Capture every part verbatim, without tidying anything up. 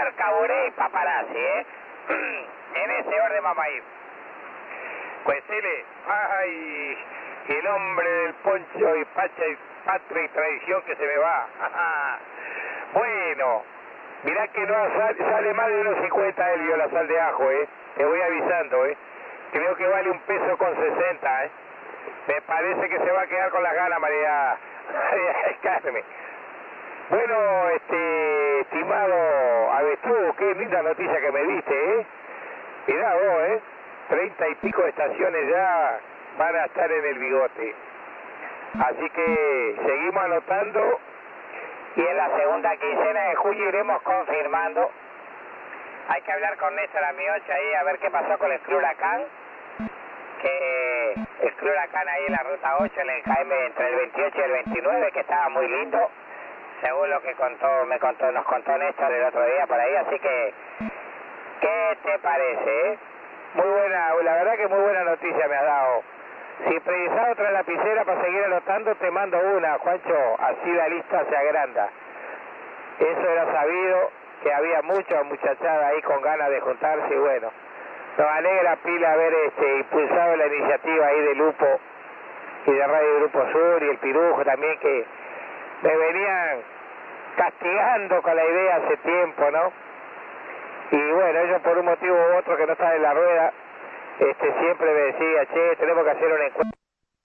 César, Caburé y Paparazzi, ¿eh? En ese orden vamos a ir. Pues Ele, ay, el hombre del poncho y pacha y patria y tradición que se me va. Bueno, mirá que no sale, sale más de unos cincuenta el la sal de ajo, ¿eh? Te voy avisando, ¿eh? Creo que vale un peso con sesenta, ¿eh? Me parece que se va a quedar con las ganas, María, María Carmen. Bueno, este, estimado Avestruz, qué linda noticia que me diste, ¿eh? Mirá vos, ¿eh? Treinta y pico de estaciones ya van a estar en el bigote. Así que seguimos anotando y en la segunda quincena de julio iremos confirmando. Hay que hablar con Néstor Amiocha ahí a ver qué pasó con el Club Huracán. Que el Club Huracán ahí en la ruta ocho, en el K M entre el veintiocho y el veintinueve, que estaba muy lindo, según lo que contó, me contó, nos contó Néstor el otro día por ahí, así que, ¿qué te parece, eh? Muy buena, la verdad que muy buena noticia me has dado. Si precisas otra lapicera para seguir anotando, te mando una, Juancho, así la lista se agranda. Eso era sabido, que había mucha muchachada ahí con ganas de juntarse y bueno, nos alegra pila haber este, impulsado la iniciativa ahí de Lupo y de Radio Grupo Sur y el Pirujo también, que me venían castigando con la idea hace tiempo, ¿no? Y bueno, ellos por un motivo u otro que no están en la rueda, este, siempre me decía, che, tenemos que hacer una encuesta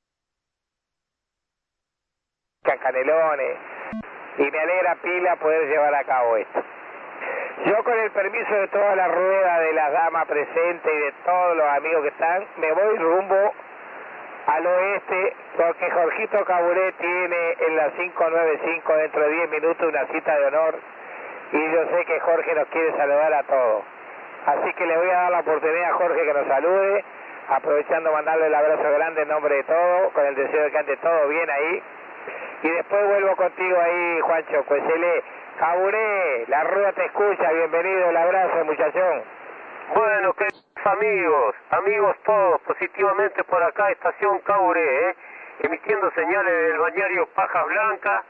en Canelones, y me alegra pila poder llevar a cabo esto. Yo, con el permiso de toda la rueda de las damas presentes y de todos los amigos que están, me voy rumbo al oeste, porque Jorgito Caburé tiene en la cinco nueve cinco dentro de diez minutos una cita de honor, y yo sé que Jorge nos quiere saludar a todos. Así que le voy a dar la oportunidad a Jorge que nos salude, aprovechando mandarle el abrazo grande en nombre de todos, con el deseo de que ande todo bien ahí. Y después vuelvo contigo ahí, Juancho, pues él Caburé, la rueda te escucha, bienvenido, el abrazo, muchachón. Bueno, que amigos, amigos todos, positivamente por acá, estación Caburé, ¿eh? Emitiendo señales del bañario Pajas Blancas,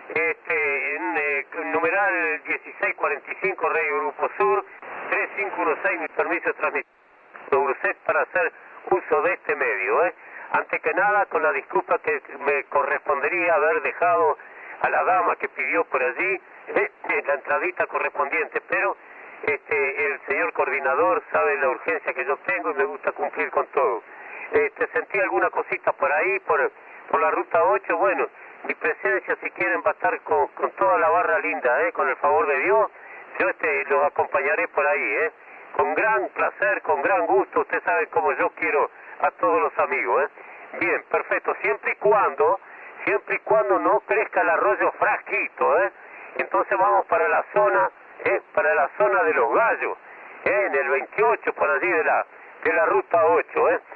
este, en eh, numeral dieciséis cuarenta y cinco, Radio Grupo Sur, tres cinco uno seis, mi permiso de transmisión para hacer uso de este medio, ¿eh? Antes que nada, con la disculpa que me correspondería haber dejado a la dama que pidió por allí eh, la entradita correspondiente, pero este, el señor coordinador sabe la urgencia que yo tengo y me gusta cumplir con todo. Este, sentí alguna cosita por ahí, por, por la ruta ocho, bueno, mi presencia, si quieren, va a estar con, con toda la barra linda, eh, con el favor de Dios, yo este, los acompañaré por ahí, eh, con gran placer, con gran gusto, usted sabe cómo yo quiero a todos los amigos, ¿eh? Bien, perfecto, siempre y cuando, siempre y cuando no crezca el arroyo Frasquito, ¿eh? Entonces vamos para la zona, ¿eh? Para la zona de los gallos, ¿eh? En el veintiocho, por allí de la, de la ruta ocho, ¿eh?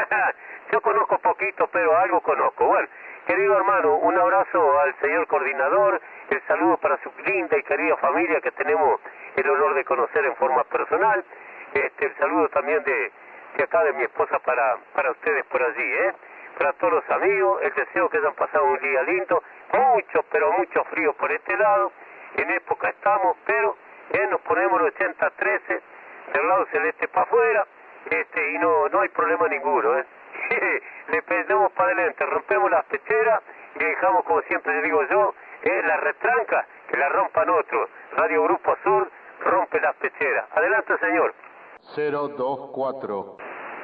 Yo conozco poquito, pero algo conozco. Bueno, querido hermano, un abrazo al señor coordinador, el saludo para su linda y querida familia que tenemos el honor de conocer en forma personal, este, el saludo también de de acá de mi esposa para, para ustedes por allí, ¿eh? Para todos los amigos, el deseo que hayan pasado un día lindo, mucho, pero mucho frío por este lado, en época estamos, pero ¿eh? Nos ponemos el ochenta trece, del lado celeste para afuera, este, y no, no hay problema ninguno, ¿eh? Le prendemos para adelante, rompemos las pecheras y dejamos, como siempre le digo yo, ¿eh? La retranca, que la rompan otros. Radio Grupo Sur rompe las pecheras. Adelante, señor. cero dos cuatro.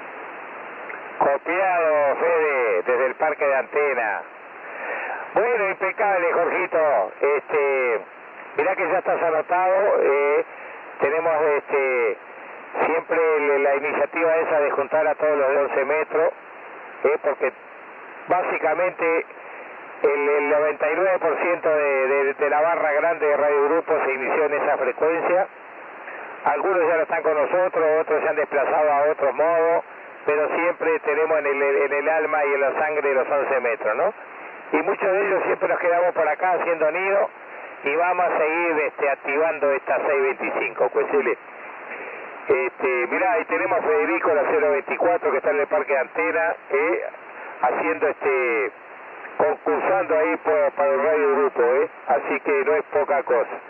Copiado, Fede, desde el parque de Antena. Bueno, impecable, Jorgito. Este, mirá que ya estás anotado. Eh, tenemos este siempre la iniciativa esa de juntar a todos los de once metros, eh, porque básicamente el, el noventa y nueve por ciento de, de, de la barra grande de Radio Grupo se inició en esa frecuencia. Algunos ya no están con nosotros, otros se han desplazado a otro modo, pero siempre tenemos en el, en el alma y en la sangre los once metros, ¿no? Y muchos de ellos siempre nos quedamos por acá haciendo nido y vamos a seguir este, activando esta seiscientos veinticinco, pues este, mirá, ahí tenemos a Federico, la cero veinticuatro, que está en el parque de Antena, eh, haciendo este, concursando ahí por, para el Radio Grupo, eh, así que no es poca cosa.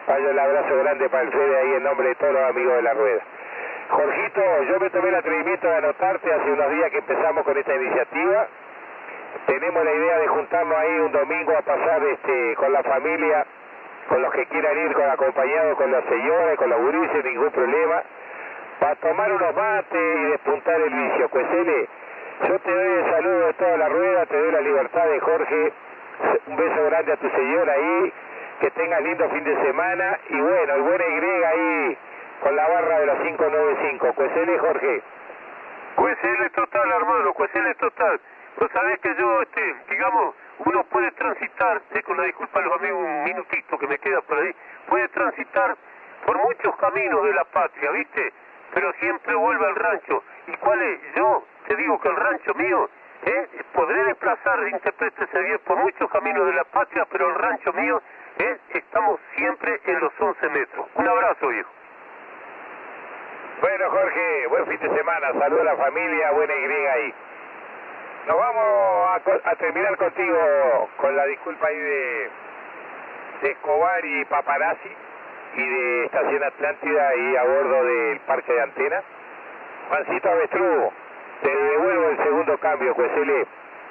Vaya el abrazo grande para el Fede ahí en nombre de todos los amigos de la rueda. Jorgito, yo me tomé el atrevimiento de anotarte hace unos días que empezamos con esta iniciativa. Tenemos la idea de juntarnos ahí un domingo a pasar este con la familia, con los que quieran ir, con acompañados, con los señores, con los gurises, ningún problema, para tomar unos mates y despuntar el vicio. Pues L, yo te doy el saludo de toda la rueda, te doy la libertad de Jorge, un beso grande a tu señora ahí, que tengas lindo fin de semana, y bueno, el buen Y ahí con la barra de la cinco noventa y cinco. Pues L, Jorge. Pues L total, hermano, pues L total. Vos sabés que yo, este, digamos, uno puede transitar, eh, con la disculpa de los amigos, un minutito que me queda por ahí, puede transitar por muchos caminos de la patria, ¿viste? Pero siempre vuelve al rancho. ¿Y cuál es? Yo te digo que el rancho mío, eh, podré desplazar, interprétese bien, por muchos caminos de la patria, pero el rancho mío, eh, estamos siempre en los once metros. Un abrazo, viejo. Bueno, Jorge, buen fin de semana, saludos a la familia, buena Y ahí. Nos vamos a, a terminar contigo con la disculpa ahí de, de Escobar y Paparazzi y de Estación Atlántida ahí a bordo del Parque de Antena. Juancito Avestruz, te devuelvo el segundo cambio, Cuesele.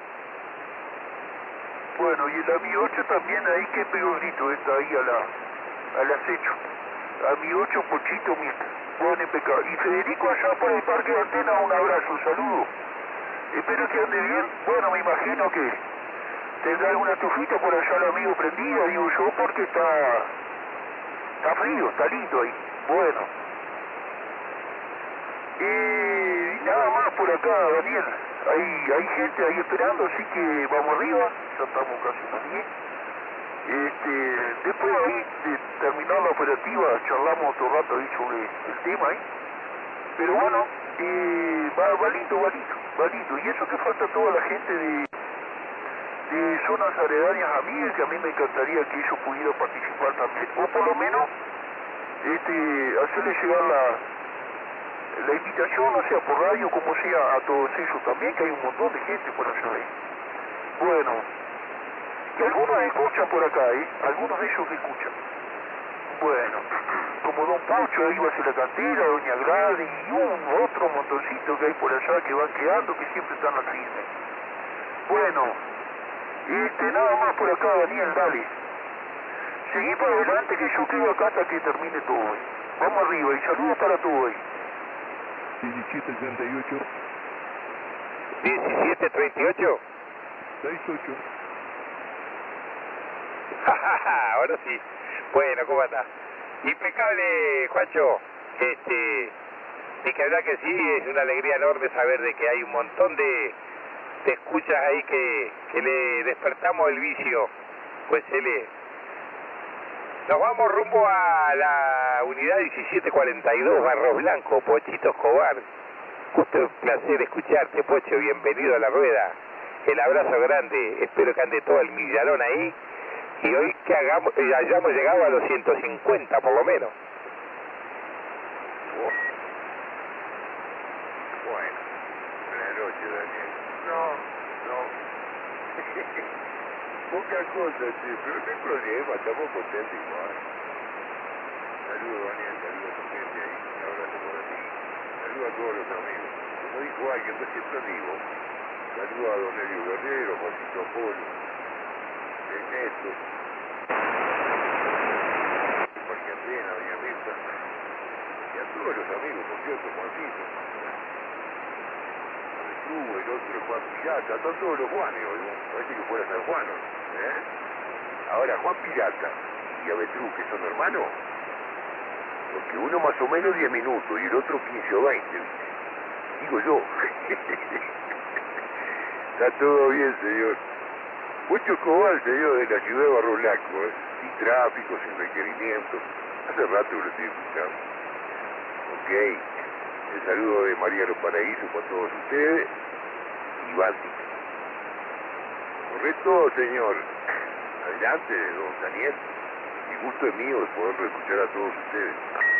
Bueno, y el A Mi ocho también ahí que pegó grito, está ahí a la, al acecho. A Mi ocho, Pochito, mi buen impecable. Y Federico allá por el Parque de Antena, un abrazo, un saludo. Espero que ande bien. Bueno, me imagino que tendrá alguna estufita por allá el amigo prendida, digo yo, porque está está frío, está lindo ahí. Bueno. Y nada más por acá, Daniel. Hay, hay gente ahí esperando, así que vamos arriba. Ya estamos casi a las diez. Este, después ahí de terminar la operativa, charlamos otro rato ahí sobre el tema ahí. Pero bueno, eh, va, va lindo, va lindo, va lindo. Y eso que falta toda la gente de, de zonas aledañas a mí, que a mí me encantaría que ellos pudieran participar también. O por lo menos, este, hacerles llegar la, la invitación, o sea, por radio, como sea, a todos ellos también, que hay un montón de gente por allá ahí. Bueno, y algunos escuchan por acá, ¿eh? Algunos de ellos escuchan. Bueno, como Don Pocho, iba hacia la cantera, Doña Grady y un otro montoncito que hay por allá que van quedando, que siempre están al firme. Bueno, este, nada más por acá, Daniel, dale. Seguí para adelante que yo quedo acá hasta que termine todo hoy. Vamos arriba y saludos para todo hoy. diecisiete treinta y ocho. diecisiete treinta y ocho. seis ocho. Ahora sí. Bueno, ¿cómo anda? Impecable, Juancho. Este, y que verdad que sí, es una alegría enorme saber de que hay un montón de, de escuchas ahí que, que le despertamos el vicio. Pues se le... Nos vamos rumbo a la unidad diecisiete cuarenta y dos, Barros Blanco, Pochito Escobar. Justo un placer escucharte, Pocho, bienvenido a la rueda. El abrazo grande, espero que ande todo el millalón ahí. Y hoy que hagamos, eh, hayamos llegado a los ciento cincuenta por lo menos. Bueno, buenas noches, Daniel. No, no. Poca cosa, sí, pero no hay problema, estamos contentos igual. Saludos, Daniel, saludos a tu gente ahí, un abrazo para ti. Saludos a todos los amigos. Como dijo alguien, yo siempre digo, saludos a Don Elio Guerrero, Juancito Polo, Ernesto, María Pena, Doña Mirta, y a todos los amigos, por cierto, Juancito. Tú, el otro Juan Pirata, están todos los Juanes hoy, parece que fuera San Juan, ¿eh? Ahora, Juan Pirata y Avetruz, que son hermanos, porque uno más o menos diez minutos y el otro quince o veinte, ¿viste? Digo yo. Está todo bien, señor. Mucho Escobar, señor, de la ciudad de Barro Blanco, ¿eh? Sin tráfico, sin requerimientos. Hace rato que lo estoy escuchando. Ok. El saludo de María Los Paraísos para todos ustedes y Bati. Correcto, señor. Adelante, don Daniel. Mi gusto es mío de poderlo escuchar a todos ustedes.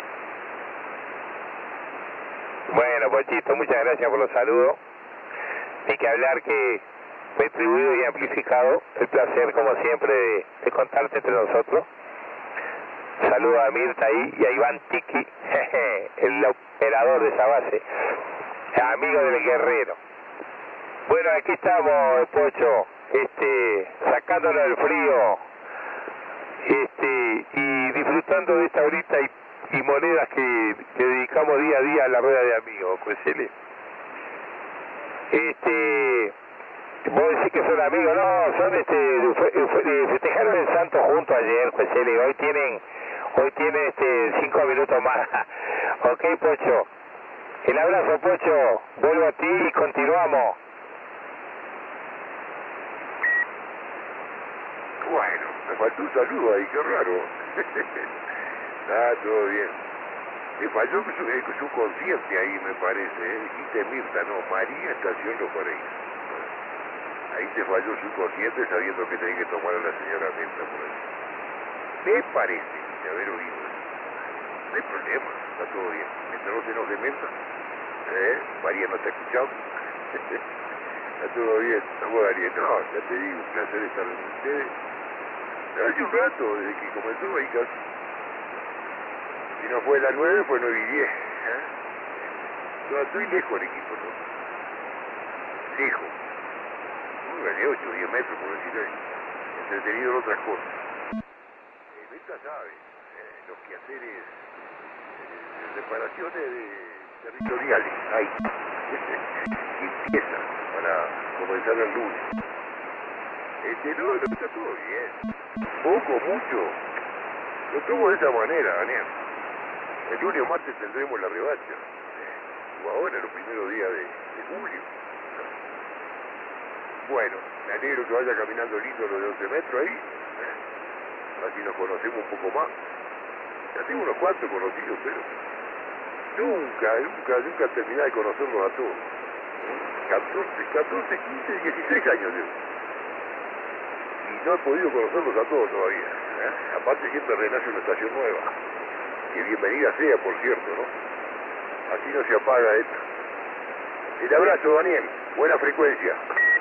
Bueno, Pochito, muchas gracias por los saludos. Hay que hablar que fue distribuido y amplificado. El placer, como siempre, de, de contarte entre nosotros. Saludo a Mirta ahí y a Iván Tiki, el operador de esa base, amigo del guerrero. Bueno, aquí estamos, Pocho, este, sacándonos del frío, este, y disfrutando de esta horita y, y monedas que, que dedicamos día a día a la rueda de amigos, pues él. Este, vos decís que son amigos, no, son este, festejaron el santo juntos ayer, pues él, hoy tienen, hoy tienen este, cinco minutos más. Ok, Pocho, el abrazo, Pocho, vuelvo a ti y continuamos. Bueno, me faltó un saludo ahí, qué raro. Ah, todo bien. Me falló su, eh, su conciencia ahí, me parece. ¿eh? Dijiste Mirta, no, María Estación Los Moreiros. Ahí te falló su consciente sabiendo que tenés que tomar a la señora Mirta por ahí. Me parece de haber oído eso. No hay problema, está todo bien. Mientras no se nos dementa. ¿Eh? María no te ha escuchado. Está todo bien, estamos Daniel. No, ya te digo, un placer estar con ustedes. Hace un rato, desde que comenzó ahí casi. Si no fue las nueve, fue nueve y diez. ¿eh? No, estoy lejos del equipo, ¿no? Lejos. De ocho o diez metros, por decir ahí. Entretenido en otras cosas. Eh, Mirta sabe, eh, los quehaceres, eh, reparaciones de territoriales, ahí. Limpieza, para comenzar el lunes. Este, no, no está todo bien. Poco, mucho. Lo tomo de esa manera, Daniel. El lunes o martes tendremos la revancha. O ahora, los primeros días de, de julio. Bueno, me alegro que vaya caminando lindo los de once metros ahí. Así nos conocemos un poco más. Ya tengo unos cuantos conocidos, pero nunca, nunca, nunca terminé de conocerlos a todos. catorce, catorce, quince, dieciséis años yo. Y no he podido conocerlos a todos todavía. ¿eh? Aparte siempre renace una estación nueva. Que bienvenida sea, por cierto, ¿no? Así no se apaga esto. El abrazo, Daniel. Buena frecuencia.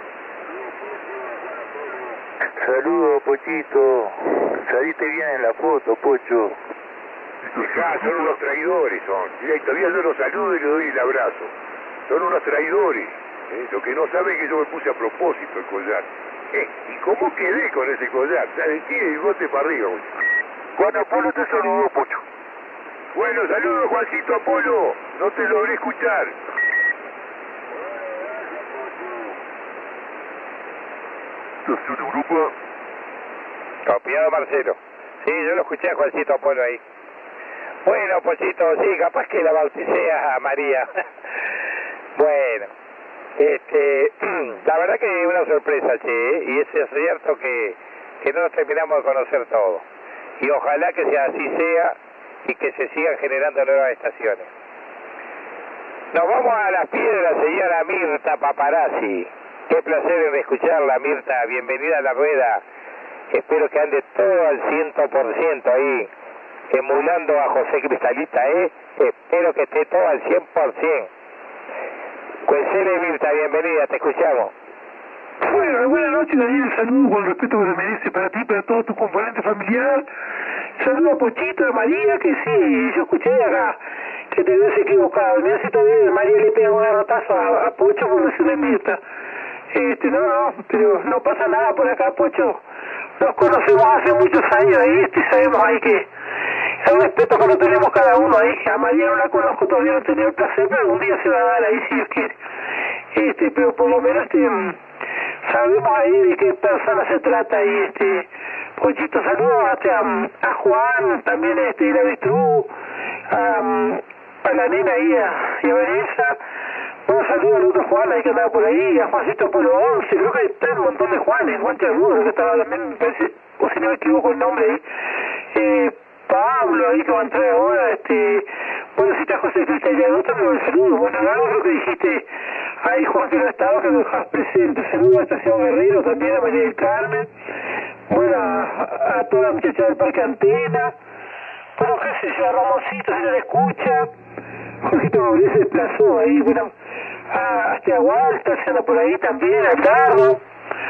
Saludos, Pochito. Saliste bien en la foto, Pocho. Dejá, son unos traidores, son. Mira, y todavía yo los saludo y le doy el abrazo. Son unos traidores. ¿eh? Lo que no saben es que yo me puse a propósito el collar. Eh, ¿Y cómo quedé con ese collar? ¿Sabes qué? El bote para arriba, güey. Juan Apolo te saludó, Pocho. Bueno, saludos, Juancito Apolo. No te logré escuchar. Estación Europa. Copiado, Marcelo. Sí, yo lo escuché a Juancito Apolo ahí. Bueno, Pochito, sí, capaz que la bauticé a María. Bueno, este, la verdad que es una sorpresa, che, y es cierto que, que no nos terminamos de conocer todos. Y ojalá que sea así sea y que se sigan generando nuevas estaciones. Nos vamos a las piedras, señora Mirta Paparazzi. Qué placer en escucharla, Mirta. Bienvenida a la rueda. Espero que ande todo al ciento por ciento ahí, emulando a José Cristalista, ¿eh? Espero que esté todo al cien por ciento. Cuesere, Mirta, bienvenida, te escuchamos. Bueno, buenas noches, Daniel. Saludos con el respeto que se merece para ti, para todo tu componente familiar. Saludos a Pochito, a María, que sí, yo escuché acá que te habías equivocado. Mira si todavía María le pega un garrotazo a, a Pocho por decirle Mirta. Este, no, no, pero no pasa nada por acá, Pocho. Nos conocemos hace muchos años ahí, este, sabemos ahí que el respeto que lo tenemos cada uno ahí. A María no la conozco, todavía no he tenido el placer, pero algún día se va a dar ahí si Dios quiere. Este, pero por lo menos este, sabemos ahí de qué persona se trata y este, Pochito, saludos hasta a, a Juan, también este, la Avestruz, a, a la nena ahí, a, y a Vanessa. Un saludo al otro Juan ahí que andaba por ahí, a Juancito Polo once, creo que está un montón de Juanes, Juan Chaguro, que estaba también, me parece, o si no me equivoco el nombre ahí, eh, Pablo ahí que va a entrar ahora, este, bueno, si está José Cristal y otro, pero el saludo, bueno, algo lo que dijiste, ahí Juan que no estaba, que lo dejas presente, saludo a Estación Guerrero, también a María del Carmen, bueno, a, a toda la muchacha del Parque Antena, bueno, qué sé yo, a Ramoncito, si no le escucha, Jorgito Mauricio se desplazó ahí, bueno, a, hasta a Walter, se anda por ahí también, a Carlos,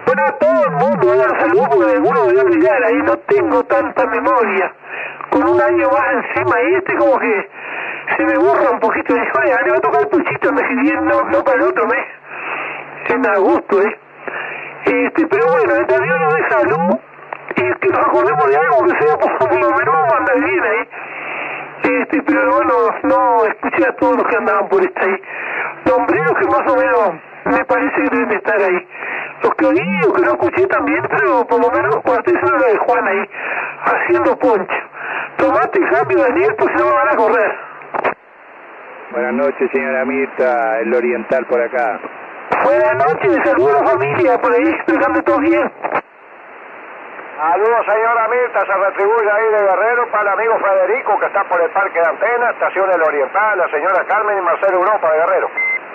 Bueno, a todo el mundo, a dar salud, porque alguno voy a brillar, ahí no tengo tanta memoria. Con un año más encima y este como que se me borra un poquito de historia. Le va a tocar el Pochito el mes que viene, no, no para el otro mes. En agosto, ¿eh? Este, pero bueno, en realidad no de salud, y que nos acordemos de algo que sea, por lo menos vamos a andar bien ahí. Este, pero bueno, no escuché a todos los que andaban por esta ahí. Nombré los que más o menos me parece que deben estar ahí. Los que oí o que no escuché también, pero por lo menos cuarté solo la de Juan ahí, haciendo poncho. Tomate y cambio, Daniel, pues no me van a correr. Buenas noches, señora Mirta, el Oriental por acá. Buenas noches, saludos a la familia, por ahí, esperando todo bien. Saludos, señora Mirta, se retribuye ahí de Guerrero para el amigo Federico que está por el Parque de Antenas, Estación El Oriental, la señora Carmen y Marcelo Europa de Guerrero.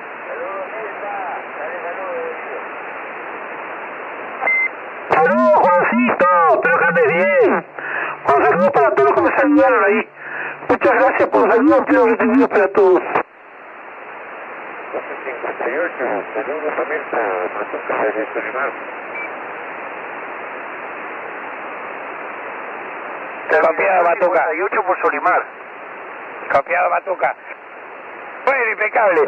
Saludos, Juancito, espero que andes bien. Un saludo para todos los que me saludaron ahí. Muchas gracias por los saludos, quiero retribuir para todos. cincuenta y ocho, saludos a Mirta, Batuca de Solimar. Copiado, Batuca. cincuenta y ocho por Solimar. Copiado, Batuca. Bueno, impecable.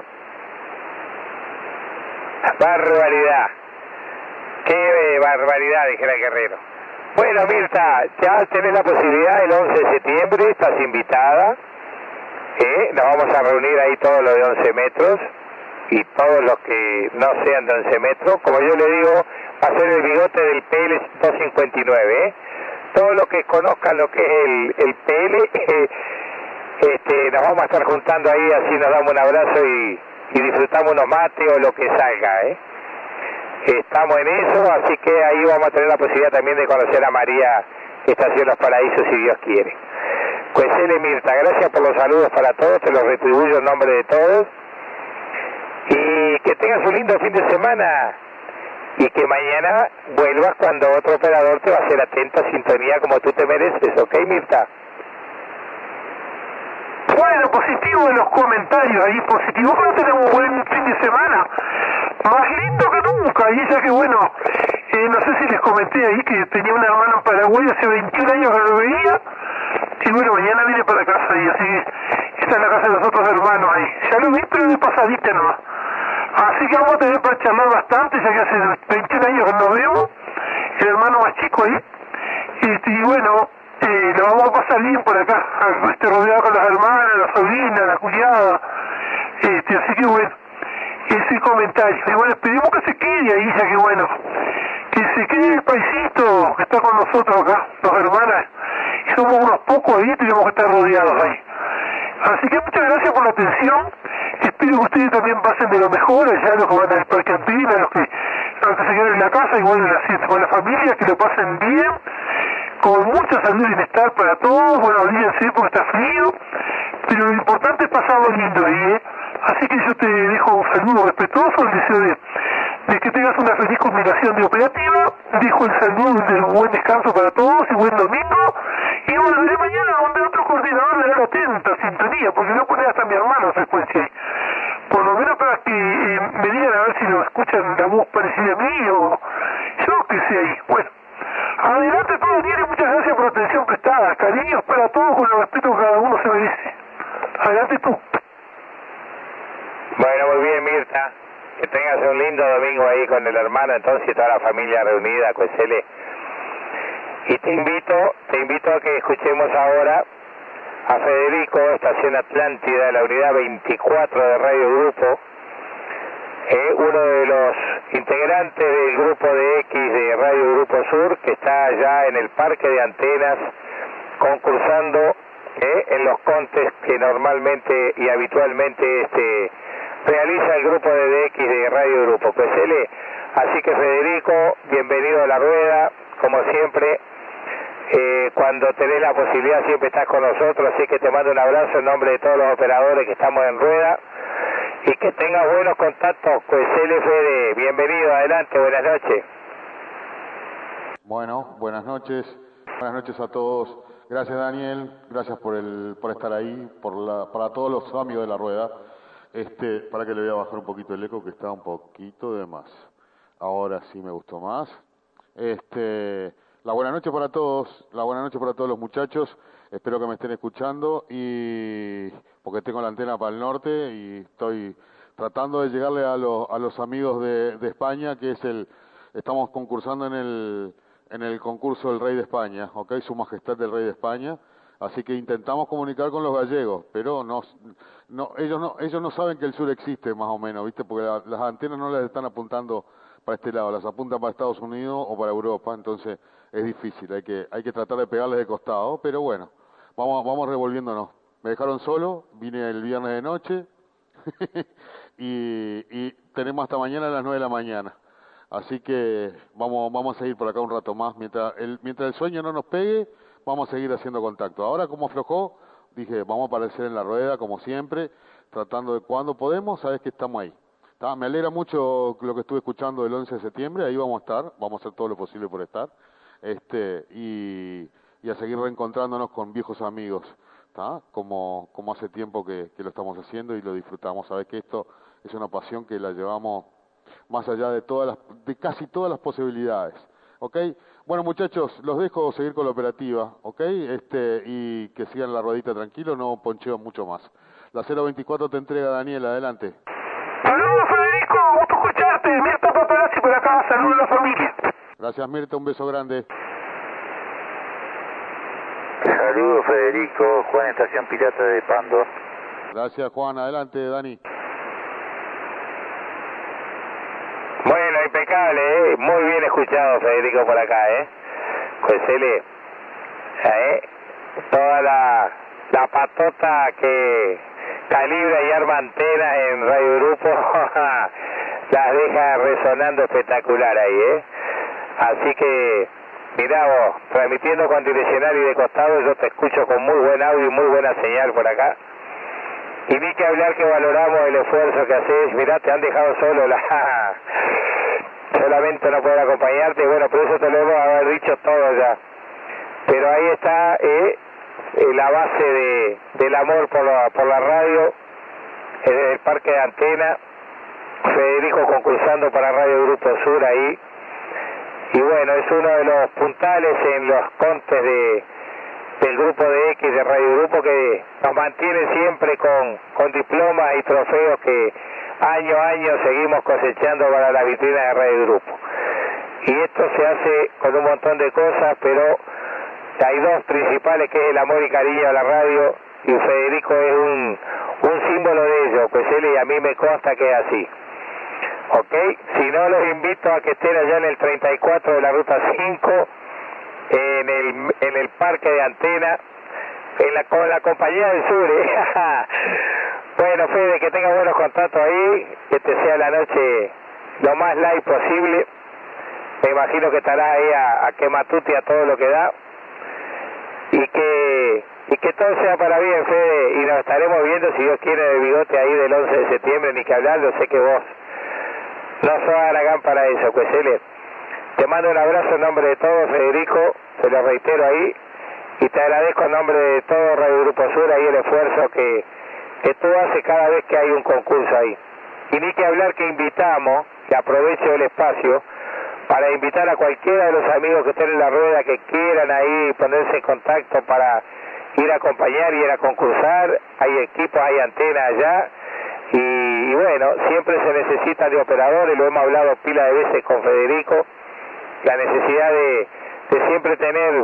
Barbaridad. Qué barbaridad, dijera Guerrero. Bueno, Mirta, ya tenés la posibilidad el once de septiembre, estás invitada. ¿eh? Nos vamos a reunir ahí todos los de once metros y todos los que no sean de once metros. Como yo le digo, va a ser el bigote del P L doscientos cincuenta y nueve. ¿eh? Todos los que conozcan lo que es el, el P L, eh, este, nos vamos a estar juntando ahí, así nos damos un abrazo y, y disfrutamos unos mates o lo que salga. ¿eh? Estamos en eso, así que ahí vamos a tener la posibilidad también de conocer a María Estación Los Paraísos, si Dios quiere. Pues L. Mirta, gracias por los saludos para todos, te los retribuyo en nombre de todos. Y que tengas un lindo fin de semana. Y que mañana vuelvas cuando otro operador te va a hacer atenta sintonía como tú te mereces, ¿ok, Mirta? Bueno, positivo en los comentarios ahí, positivo, pero tenemos un buen fin de semana. Más lindo que nunca, y ya que bueno, eh, no sé si les comenté ahí que tenía un hermano en Paraguay, hace veintiún años que lo veía, y bueno, mañana viene para casa y así que está en la casa de los otros hermanos ahí. Ya lo vi, pero de pasadita nomás. Así que vamos a tener para charlar bastante, ya que hace veintiún años que nos vemos, el hermano más chico ahí, y, y bueno, eh, lo vamos a pasar bien por acá, este, rodeado con las hermanas, la sobrina, la cuñada, este, así que bueno, ese comentario. Y bueno, esperemos que se quede ahí, ya que bueno, que se quede el paisito que está con nosotros acá, las hermanas, y somos unos pocos ahí, tenemos que estar rodeados ahí. Así que muchas gracias por la atención, espero que ustedes también pasen de lo mejor, allá los que van al Parque Antina, los que, los que se quedan en la casa, igual en la, con la familia, que lo pasen bien, con mucha salud y bienestar para todos. Bueno, olvídense porque está frío, pero lo importante es pasarlo lindo ahí, ¿eh? Así que yo te dejo un saludo respetuoso, el deseo de, de que tengas una feliz combinación de operativa, dejo el saludo de un buen descanso para todos y buen domingo, y bueno, de mañana donde otro coordinador le da la atenta sintonía, porque no pone hasta mi hermano a frecuencia ahí, por lo menos para que eh, me digan a ver si lo escuchan la voz parecida a mí, o yo que sé ahí. Bueno, adelante todo, Daniel, muchas gracias por la atención prestada, cariños para todos con el respeto que cada uno se merece. Adelante tú. Bueno, muy bien, Mirta. Que tengas un lindo domingo ahí con el hermano, entonces, y toda la familia reunida, pues, L. Y te invito, te invito a que escuchemos ahora a Federico, Estación Atlántida, de la unidad veinticuatro de Radio Grupo, eh, uno de los integrantes del grupo de X de Radio Grupo Sur, que está allá en el Parque de Antenas, concursando eh, en los contes que normalmente y habitualmente este realiza el grupo de D X de Radio Grupo. Pues L, así que Federico, bienvenido a la rueda, como siempre, eh, cuando tenés la posibilidad siempre estás con nosotros, así que te mando un abrazo en nombre de todos los operadores que estamos en rueda, y que tengas buenos contactos. Pues L F D, bienvenido, adelante, buenas noches. Bueno, buenas noches, buenas noches a todos. Gracias, Daniel, gracias por el por estar ahí, por la, para todos los amigos de la rueda. Este, para que le voy a bajar un poquito el eco, que está un poquito de más. ahora sí me gustó más. Este, la buena noche para todos, la buena noche para todos los muchachos. Espero que me estén escuchando y porque tengo la antena para el norte y estoy tratando de llegarle a los a los amigos de, de España, que es el estamos concursando en el en el concurso del Rey de España, ¿ok? Su Majestad del Rey de España. Así que intentamos comunicar con los gallegos, pero no, no, ellos no, ellos no saben que el sur existe más o menos, ¿viste? Porque la, las antenas no las están apuntando para este lado, las apuntan para Estados Unidos o para Europa, entonces es difícil, hay que, hay que tratar de pegarles de costado, pero bueno, vamos, vamos revolviéndonos. Me dejaron solo, vine el viernes de noche y, y tenemos hasta mañana a las nueve de la mañana. Así que vamos, vamos a seguir por acá un rato más, mientras el, mientras el sueño no nos pegue. Vamos a seguir haciendo contacto. Ahora, como aflojó, dije, vamos a aparecer en la rueda, como siempre, tratando de cuando podemos, sabes que estamos ahí. ¿Tá? Me alegra mucho lo que estuve escuchando del once de septiembre, ahí vamos a estar, vamos a hacer todo lo posible por estar, este y, y a seguir reencontrándonos con viejos amigos, ¿tá? Como, como hace tiempo que, que lo estamos haciendo y lo disfrutamos. Sabes que esto es una pasión que la llevamos más allá de todas las, de casi todas las posibilidades. ¿Ok? Bueno, muchachos, los dejo seguir con la operativa, ¿ok? Este, y que sigan la ruedita tranquilo, no poncheo mucho más. La cero veinticuatro te entrega Daniel, adelante. Saludos, Federico, gusto escucharte. Mirta Paparazzi por acá, saludos a la familia. Gracias, Mirta, un beso grande. Saludos, Federico, Juan, Estación Pirata de Pando. Gracias, Juan, adelante, Dani. Bueno, impecable, ¿eh? Muy bien escuchado, Federico, por acá, ¿eh? Pues él, ¿eh? Toda la, la patota que calibra y arma antenas en Radio Grupo, las deja resonando espectacular ahí, ¿eh? Así que, mirá vos, transmitiendo con direccional y de costado, yo te escucho con muy buen audio y muy buena señal por acá. Y ni que hablar que valoramos el esfuerzo que haces. Mirá, te han dejado solo, la solamente no poder acompañarte, bueno, por eso te lo hemos haber dicho todo ya. Pero ahí está eh, la base de, del amor por la, por la radio, en el parque de antena, Federico concursando para Radio Grupo Sur ahí. Y bueno, es uno de los puntales en los contes de del grupo de X de Radio Grupo, que nos mantiene siempre con, con diplomas y trofeos que año a año seguimos cosechando para la vitrina de Radio Grupo. Y esto se hace con un montón de cosas, pero hay dos principales, que es el amor y cariño a la radio, y Federico es un, un símbolo de ello, pues él y a mí me consta que es así. ¿Ok? Si no, los invito a que estén allá en el treinta y cuatro de la Ruta cinco, en el, en el parque de antena, en la, con la compañía del sur, ¿eh? Bueno, Fede, que tenga buenos contactos ahí, que te sea la noche lo más live posible. Me imagino que estarás ahí a, a quematuti a todo lo que da, y que y que todo sea para bien, Fede, y nos estaremos viendo, si Dios quiere, de bigote ahí del once de septiembre, ni que hablar. Yo sé que vos no sos Aragán para eso, pues él. Te mando un abrazo en nombre de todos, Federico, te lo reitero ahí, y te agradezco en nombre de todo Radio Grupo Sur ahí el esfuerzo que, que tú haces cada vez que hay un concurso ahí. Y ni que hablar que invitamos, que aprovecho el espacio, para invitar a cualquiera de los amigos que estén en la rueda, que quieran ahí ponerse en contacto para ir a acompañar y ir a concursar. Hay equipos, hay antenas allá, y, y bueno, siempre se necesita de operadores, lo hemos hablado pila de veces con Federico, la necesidad de, de siempre tener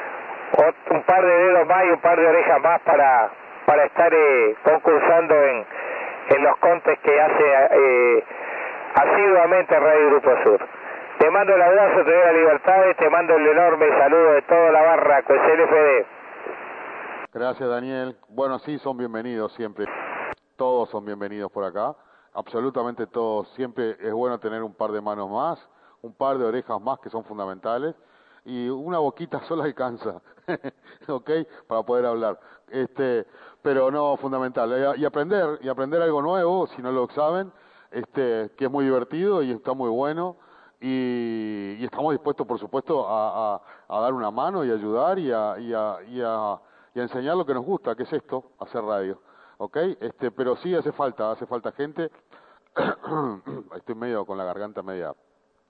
un par de dedos más y un par de orejas más para, para estar eh, concursando en, en los contes que hace eh, asiduamente Radio Grupo Sur. Te mando el abrazo, te doy la libertad, te mando el enorme saludo de toda la barra con C L F D. Gracias, Daniel. Bueno, sí, son bienvenidos siempre. Todos son bienvenidos por acá, absolutamente todos. Siempre es bueno tener un par de manos más, un par de orejas más, que son fundamentales, y una boquita sola alcanza, ¿ok? Para poder hablar. Este, pero no, fundamental. Y aprender, y aprender algo nuevo, si no lo saben, este, que es muy divertido y está muy bueno, y, y estamos dispuestos, por supuesto, a, a, a dar una mano y ayudar y a, y, a, y, a, y a enseñar lo que nos gusta, que es esto, hacer radio, ¿ok? Este, pero sí hace falta, hace falta gente. Estoy medio con la garganta media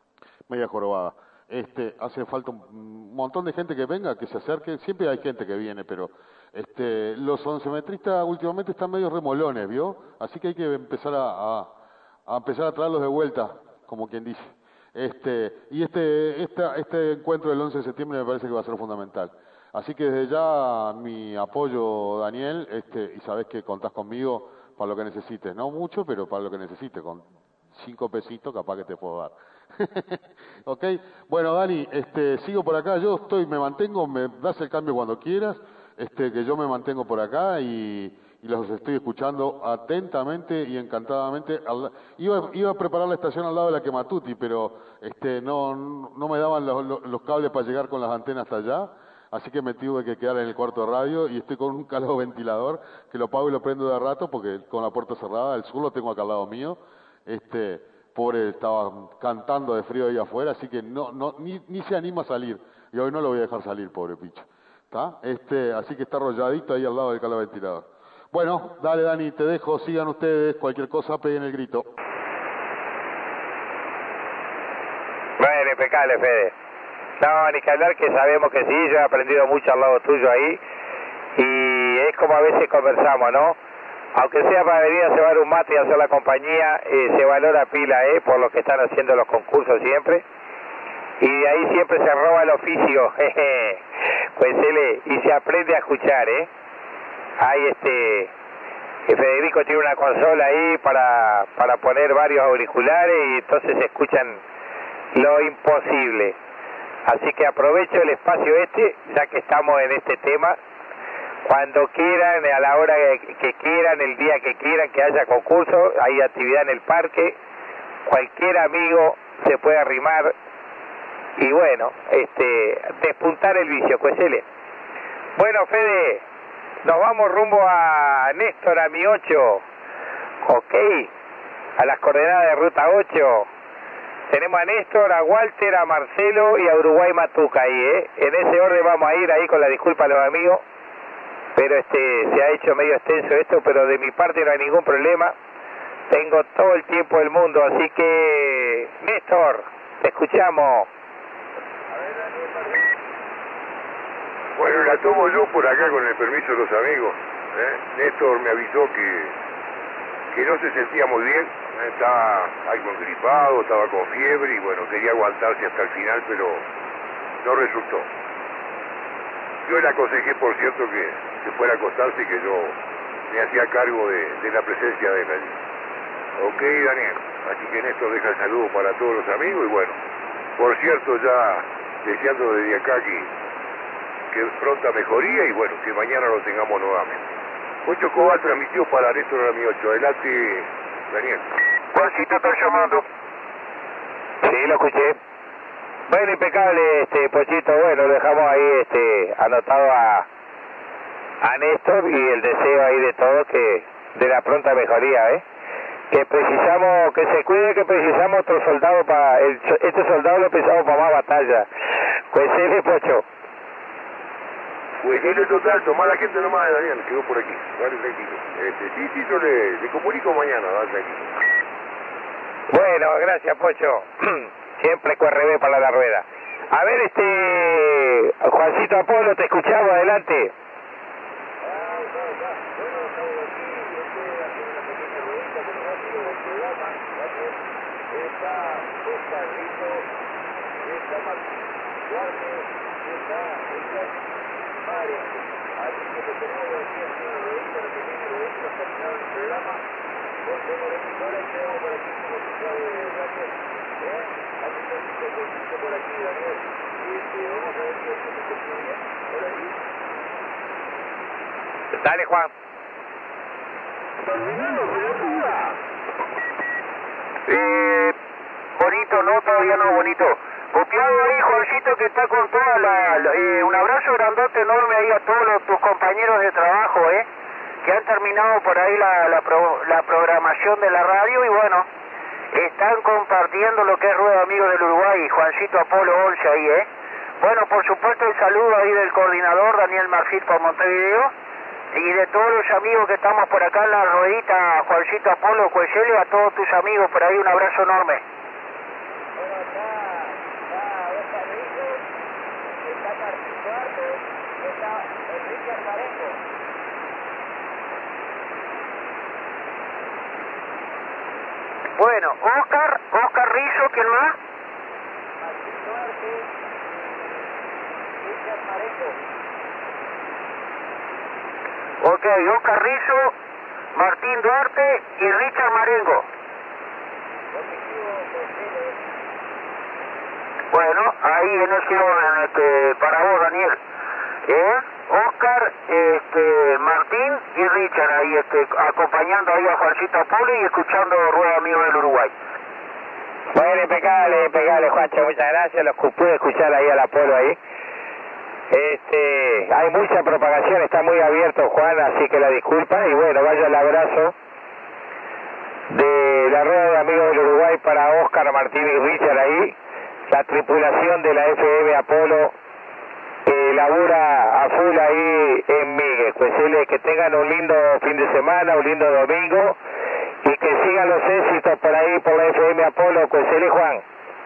media jorobada. Este, hace falta un montón de gente que venga, que se acerque, siempre hay gente que viene, pero este, los oncemetristas últimamente están medio remolones, ¿vio? Así que hay que empezar a, a, a empezar a traerlos de vuelta, como quien dice. Este, y este, esta, este encuentro del once de septiembre me parece que va a ser fundamental. Así que desde ya mi apoyo, Daniel, este, y sabés que contás conmigo para lo que necesites, no mucho, pero para lo que necesites, con cinco pesitos capaz que te puedo dar. Ok, bueno Dani, este, sigo por acá, yo estoy, me mantengo, me das el cambio cuando quieras, este, que yo me mantengo por acá y, y los estoy escuchando atentamente y encantadamente. Al, iba, iba a preparar la estación al lado de la Quematuti, pero este, no, no me daban los, los, los cables para llegar con las antenas hasta allá. Así que me tuve que quedar en el cuarto de radio y estoy con un calado ventilador que lo apago y lo prendo de rato porque con la puerta cerrada, el sur lo tengo acá al lado mío. Este, pobre estaba cantando de frío ahí afuera, así que no, no, ni, ni se anima a salir. Y hoy no lo voy a dejar salir, pobre picho. ¿Está? Este, así que está arrolladito ahí al lado del calado ventilador. Bueno, dale Dani, te dejo, sigan ustedes, cualquier cosa, peguen el grito. Bueno, impecable, Fede. No, ni que hablar, que sabemos que sí, yo he aprendido mucho al lado tuyo ahí, y es como a veces conversamos, ¿no? Aunque sea para venir a cebar un mate y hacer la compañía, eh, se valora pila, ¿eh? Por lo que están haciendo los concursos siempre, y de ahí siempre se roba el oficio, jeje, pues él, y se aprende a escuchar, ¿eh? Ahí este, Federico tiene una consola ahí para, para poner varios auriculares y entonces se escuchan lo imposible. Así que aprovecho el espacio este, ya que estamos en este tema, cuando quieran, a la hora que, que quieran, el día que quieran, que haya concurso, hay actividad en el parque, cualquier amigo se puede arrimar y bueno, este, despuntar el vicio, pues él. Bueno, Fede, nos vamos rumbo a Néstor, a mi ocho, ok, a las coordenadas de ruta ocho. Tenemos a Néstor, a Walter, a Marcelo y a Uruguay Matuca ahí, ¿eh? En ese orden vamos a ir ahí con la disculpa a los amigos, pero este se ha hecho medio extenso esto, pero de mi parte no hay ningún problema, tengo todo el tiempo del mundo, así que Néstor, te escuchamos. Bueno, la tomo yo por acá con el permiso de los amigos, ¿eh? Néstor me avisó que, que no se sentía muy bien, estaba algo gripado, estaba con fiebre y bueno, quería aguantarse hasta el final, pero no resultó. Yo le aconsejé, por cierto, que se fuera a acostarse y que yo me hacía cargo de, de la presencia de él allí. Ok, Daniel, así que Néstor deja el saludo para todos los amigos y bueno, por cierto, ya deseando desde acá que, que pronta mejoría y bueno, que mañana lo tengamos nuevamente. Ocho Cobal transmitió para Néstor Rami ocho. Adelante, Daniel. Juancito está llamando. Sí, lo escuché. Bueno, impecable, este Pochito, bueno, lo dejamos ahí este anotado a, a Néstor y el deseo ahí de todos que de la pronta mejoría, ¿eh? Que precisamos, que se cuide, que precisamos otro soldado para, el, este soldado lo precisamos para más batalla. Pues ese Pocho. Pues dile total, tomá la gente nomás de Daniel, quedó por aquí, dale tranquilo. Este, sí, sí, yo le, le comunico mañana, dale tranquilo. Bueno, gracias Pocho. Siempre Q R B para la rueda. A ver, este Juancito Apolo, te escuchamos, adelante. Dale, Juan. Eh, bonito, no, todavía no, bonito. Copiado ahí, Juancito, que está con toda la... la eh, un abrazo grandote, enorme ahí a todos los, tus compañeros de trabajo, ¿eh? Que han terminado por ahí la, la, pro, la programación de la radio y bueno, están compartiendo lo que es Rueda Amigos del Uruguay, Juancito Apolo once ahí, ¿eh? Bueno, por supuesto el saludo ahí del coordinador Daniel Marfil por Montevideo y de todos los amigos que estamos por acá en la ruedita, Juancito Apolo, Cuello, a todos tus amigos por ahí, un abrazo enorme. Bueno, Oscar, Oscar Rizzo, ¿quién más? Ok, Oscar Rizzo, Martín Duarte y Richard Marengo. Bueno, ahí en ese orden, este, para vos, Daniel. ¿Eh? Oscar, este, Martín y Richard ahí, este, acompañando ahí a Juancito Apolo y escuchando Rueda Amigo del Uruguay. Bueno, impecable, impecable, Juancho, muchas gracias, los pude escuchar ahí al Apolo ahí. Este, hay mucha propagación, está muy abierto, Juan, así que la disculpa, y bueno, vaya el abrazo de la Rueda de Amigos del Uruguay para Oscar, Martín y Richard ahí, la tripulación de la F M Apolo que labura a full ahí en Miguel. Pues que tengan un lindo fin de semana, un lindo domingo, y que sigan los éxitos por ahí por la F M Apolo, pues Juan.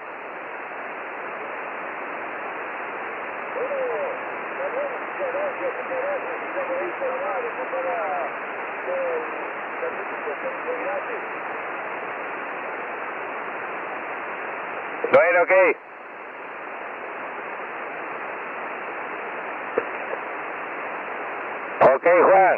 Bueno, ok. Ok, Juan.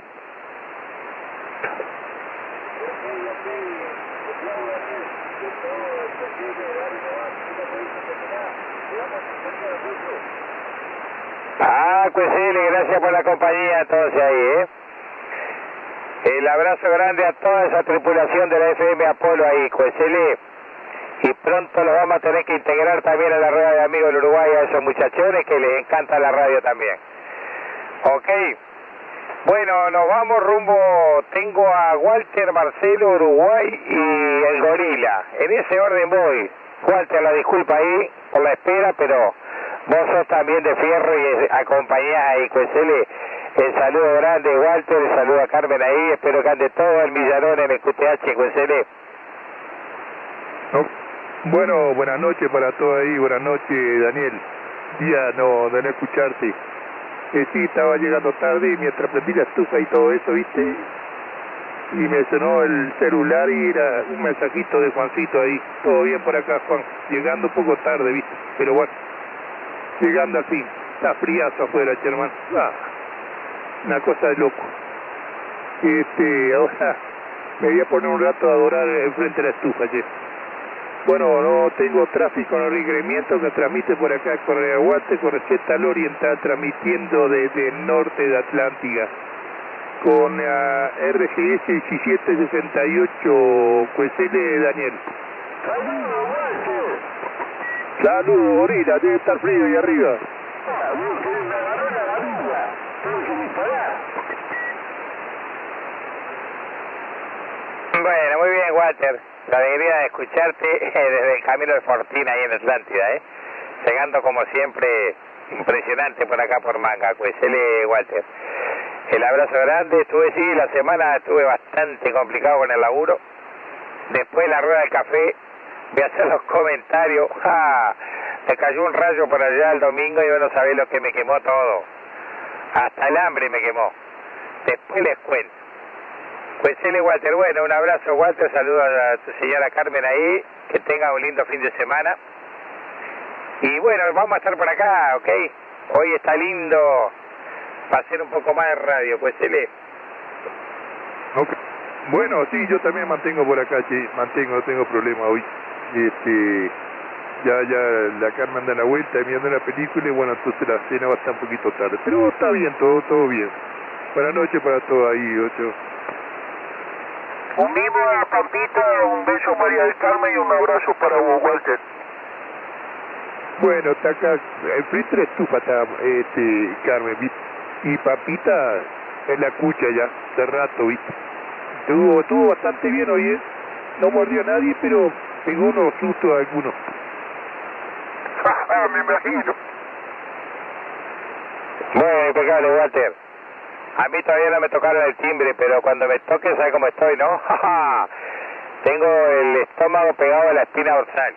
Ah, pues sí, gracias por la compañía entonces ahí, ¿eh? El abrazo grande a toda esa tripulación de la F M Apolo ahí, Cuesele. Y pronto los vamos a tener que integrar también a la Rueda de Amigos del Uruguay, a esos muchachones que les encanta la radio también. Ok. Bueno, nos vamos rumbo, tengo a Walter, Marcelo, Uruguay y el Gorila. En ese orden voy. Walter, la disculpa ahí por la espera, pero vos sos también de fierro y acompañás ahí, Cuesele. El saludo grande, Walter, el saludo a Carmen ahí, espero que ande todo el millarón en el Q T H, Cuesele. No. Bueno, buenas noches para todos ahí, buenas noches, Daniel. Día no, de no escucharte. Eh, sí, estaba llegando tarde y mientras prendí la estufa y todo eso, ¿viste? Y me sonó el celular y era un mensajito de Juancito ahí. Todo bien por acá, Juan. Llegando un poco tarde, ¿viste? Pero bueno, llegando al fin. Está friazo afuera, che, hermano. Ah, una cosa de loco. Este, ahora me voy a poner un rato a adorar enfrente de la estufa, che. Bueno, no tengo tráfico, no requerimiento que transmite por acá Correa Guate, con receta al oriental, transmitiendo desde el norte de Atlántica, con uh, R G S diecisiete sesenta y ocho, Cuesele, Daniel. ¡Saludos, Walter! Saludos, Gorila, debe estar frío ahí arriba. Bueno, muy bien, Walter. La alegría de escucharte desde el camino de Fortín ahí en Atlántida, ¿eh? Llegando como siempre, impresionante por acá por Manga, pues él, Walter. El abrazo grande, estuve sí, la semana estuve bastante complicado con el laburo. Después la rueda del café, voy a hacer los comentarios. ¡Ja! Me cayó un rayo por allá el domingo y yo no sabía lo que me quemó todo. Hasta el hambre me quemó. Después les cuento. Pues él, Walter, bueno, un abrazo, Walter, saludos a tu señora Carmen ahí, que tenga un lindo fin de semana. Y bueno, vamos a estar por acá, ¿ok? Hoy está lindo para hacer un poco más de radio, pues él. Okay. Bueno, sí, yo también mantengo por acá, che, mantengo, no tengo problema hoy. Este, ya, ya la Carmen da la vuelta mirando la película y bueno, entonces la cena va a estar un poquito tarde. Pero está bien, todo, todo bien. Buenas noches para todos ahí, ocho. Un mimo a Pampita, un beso María del Carmen y un abrazo para vos, Walter. Bueno, está acá, enfrente de la estufa está este, Carmen, ¿viste? Y Pampita en la cucha ya, de rato, ¿viste? Estuvo, estuvo bastante bien hoy, ¿eh? No mordió a nadie, pero pegó unos sustos a algunos. Me imagino. Muy impecable, Walter. A mí todavía no me tocaron el timbre, pero cuando me toque, ¿sabe cómo estoy, no? Tengo el estómago pegado a la espina dorsal.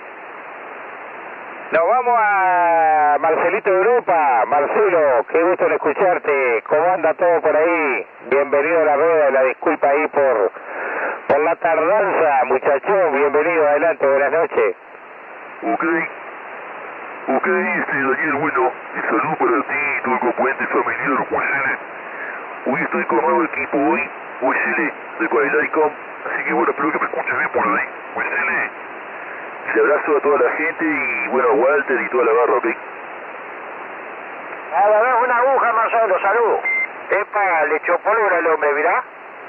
Nos vamos a Marcelito de Europa. Marcelo, qué gusto en escucharte. ¿Cómo anda todo por ahí? Bienvenido a la rueda, la disculpa ahí por, por la la tardanza, muchachón. Bienvenido, adelante, buenas noches. Ok. Ok, este, Daniel, bueno, y salud para ti y todo el componente familiar, Huesele. Hoy estoy con nuevo equipo, hoy, Huesele, de Coailaicom. Así que bueno, espero que me escuches bien por ahí. Huesele. Un abrazo a toda la gente y bueno, a Walter y toda la barra, ok. A ver, una aguja, Marcelo, salud. Epa, le echó pólvora el hombre, ¿mirá?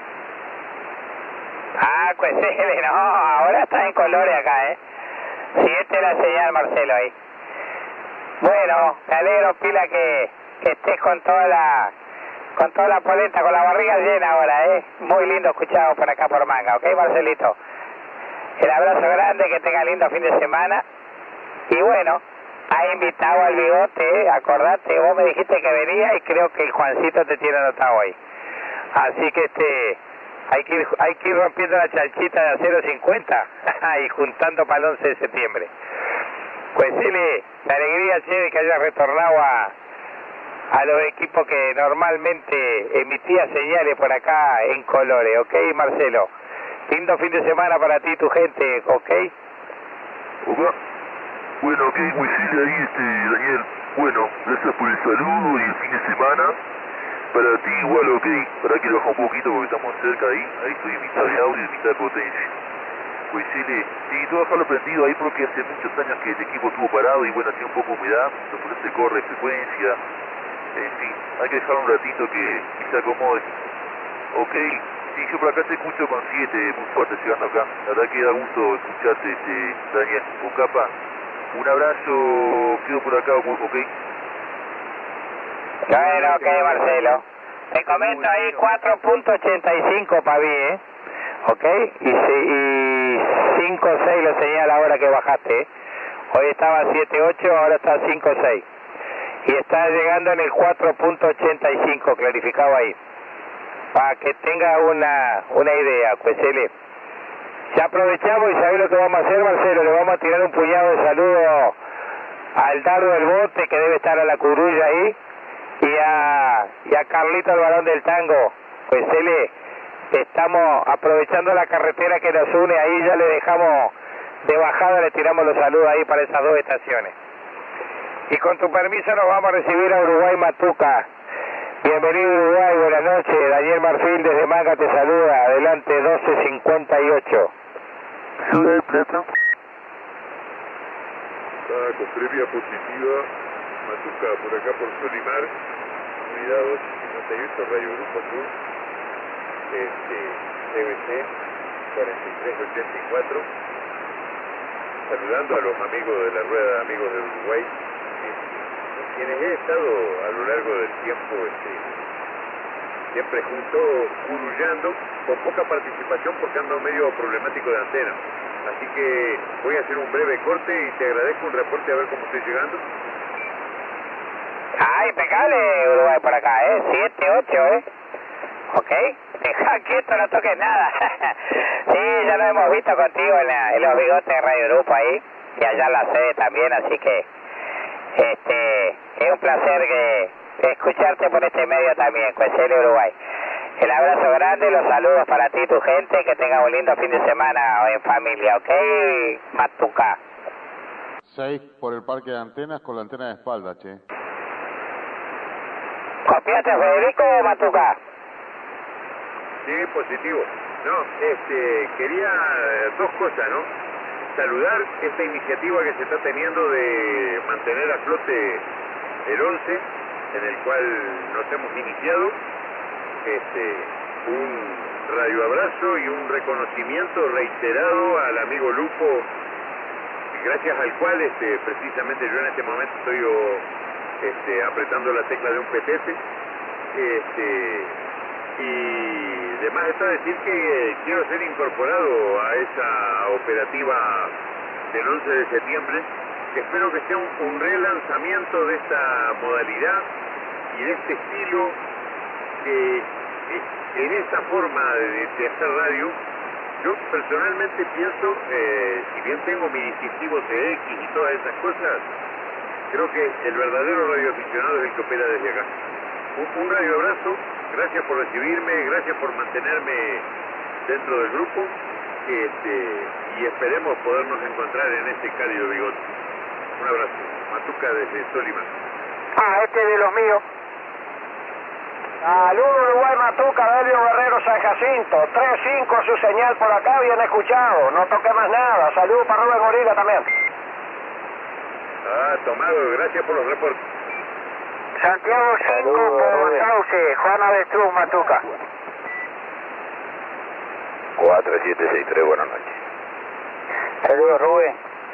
Ah, pues no, ahora está en colores acá, ¿eh? Siente la señal, Marcelo, ahí. Bueno, me alegro, Pila, que, que estés con toda la con toda la polenta, con la barriga llena ahora, ¿eh? Muy lindo escuchado por acá por Manga, ¿ok, Marcelito? El abrazo grande, que tenga lindo fin de semana. Y bueno, ha invitado al bigote, ¿eh? Acordate, vos me dijiste que venía y creo que el Juancito te tiene anotado ahí. Así que este... Hay que ir, hay que ir rompiendo la chanchita de acero cincuenta y juntando para el once de septiembre. Pues Ele, la alegría, che, de que hayas retornado a, a los equipos que normalmente emitía señales por acá en colores, ¿ok, Marcelo? Lindo fin de semana para ti y tu gente, ¿ok? Opa. Bueno, ok, pues sí, ahí, este, Daniel. Bueno, gracias por el saludo y el fin de semana. Para ti igual, ok, para que lo baja un poquito porque estamos cerca ahí. Ahí estoy en mitad de audio y en mitad de potencia. Pues sí, le, sí, tú dejarlo prendido ahí porque hace muchos años que el equipo estuvo parado y bueno, tiene un poco de humedad, entonces se corre frecuencia. En fin, hay que dejar un ratito que, que se acomode. Ok, sí, yo por acá te escucho con siete, muy fuerte llegando acá. La verdad que da gusto escucharte, este, Daniel. O capa, un abrazo, quedo por acá, ok. Bueno, ok, Marcelo. Te comento ahí cuatro punto ochenta y cinco para mí, ¿eh? ¿Ok? Y, y cinco seis lo señala ahora que bajaste, ¿eh? Hoy estaba siete ocho, ahora está cinco seis. Y está llegando en el cuatro punto ochenta y cinco, clarificado ahí. Para que tenga una, una idea, pues, Ele. Ya aprovechamos y sabés lo que vamos a hacer, Marcelo. Le vamos a tirar un puñado de saludos al Dardo del Bote, que debe estar a la curulla ahí. Y a, y a Carlito el Varón del Tango. Pues Ele, estamos aprovechando la carretera que nos une, ahí ya le dejamos de bajada, le tiramos los saludos ahí para esas dos estaciones. Y con tu permiso nos vamos a recibir a Uruguay Matuca. Bienvenido Uruguay, buenas noches. Daniel Marfil desde Manga te saluda. Adelante, doce cincuenta y ocho. Ciudad Plata. Ah, con previa positiva. Matuca por acá por Solimar, unidad ocho cincuenta y ocho, Radio Grupo Sur, este, C B C cuarenta y tres ochenta y cuatro, saludando a los amigos de la Rueda de Amigos de Uruguay, con quienes he estado a lo largo del tiempo, este, siempre junto, curullando, con poca participación porque ando medio problemático de antena. Así que voy a hacer un breve corte y te agradezco un reporte a ver cómo estoy llegando. Ah, impecable Uruguay por acá, ¿eh? siete ocho, ¿eh? Ok, deja quieto, no toques nada. Sí, ya lo hemos visto contigo en, la, en los bigotes de Radio Grupo ahí, y allá en la sede también, así que este es un placer que escucharte por este medio también, Cuesele Uruguay. El abrazo grande, los saludos para ti y tu gente, que tengan un lindo fin de semana en familia, ¿ok, Matuca? seis por el parque de antenas con la antena de espalda, che. ¿Copiaste, Federico, o Matuca? Sí, positivo. No, este, quería dos cosas, ¿no? Saludar esta iniciativa que se está teniendo de mantener a flote el once, en el cual nos hemos iniciado. Este, un radioabrazo y un reconocimiento reiterado al amigo Lupo, gracias al cual este, precisamente yo en este momento estoy oh, este, apretando la tecla de un P T F. Este, y además está decir que quiero ser incorporado a esa operativa del once de septiembre, que espero que sea un, un relanzamiento de esta modalidad y de este estilo, que en esta forma de, de hacer radio. Yo personalmente pienso, eh, si bien tengo mi distintivo T X y todas esas cosas, creo que el verdadero radioaficionado es el que opera desde acá. Un, un radioabrazo, gracias por recibirme, gracias por mantenerme dentro del grupo este, y esperemos podernos encontrar en ese cálido bigote. Un abrazo. Matuca desde Tolima. Ah, este es de los míos. Saludos Uruguay Matuca, Delio Guerrero San Jacinto. tres cinco su señal por acá, bien escuchado. No toque más nada. Saludos para Rubén Gorila también. Ah, tomado, gracias por los reportes. Santiago cinco por Sauce, Juan Avestruz Matuca. cuatro siete seis tres, buenas noches. Saludos Rubén.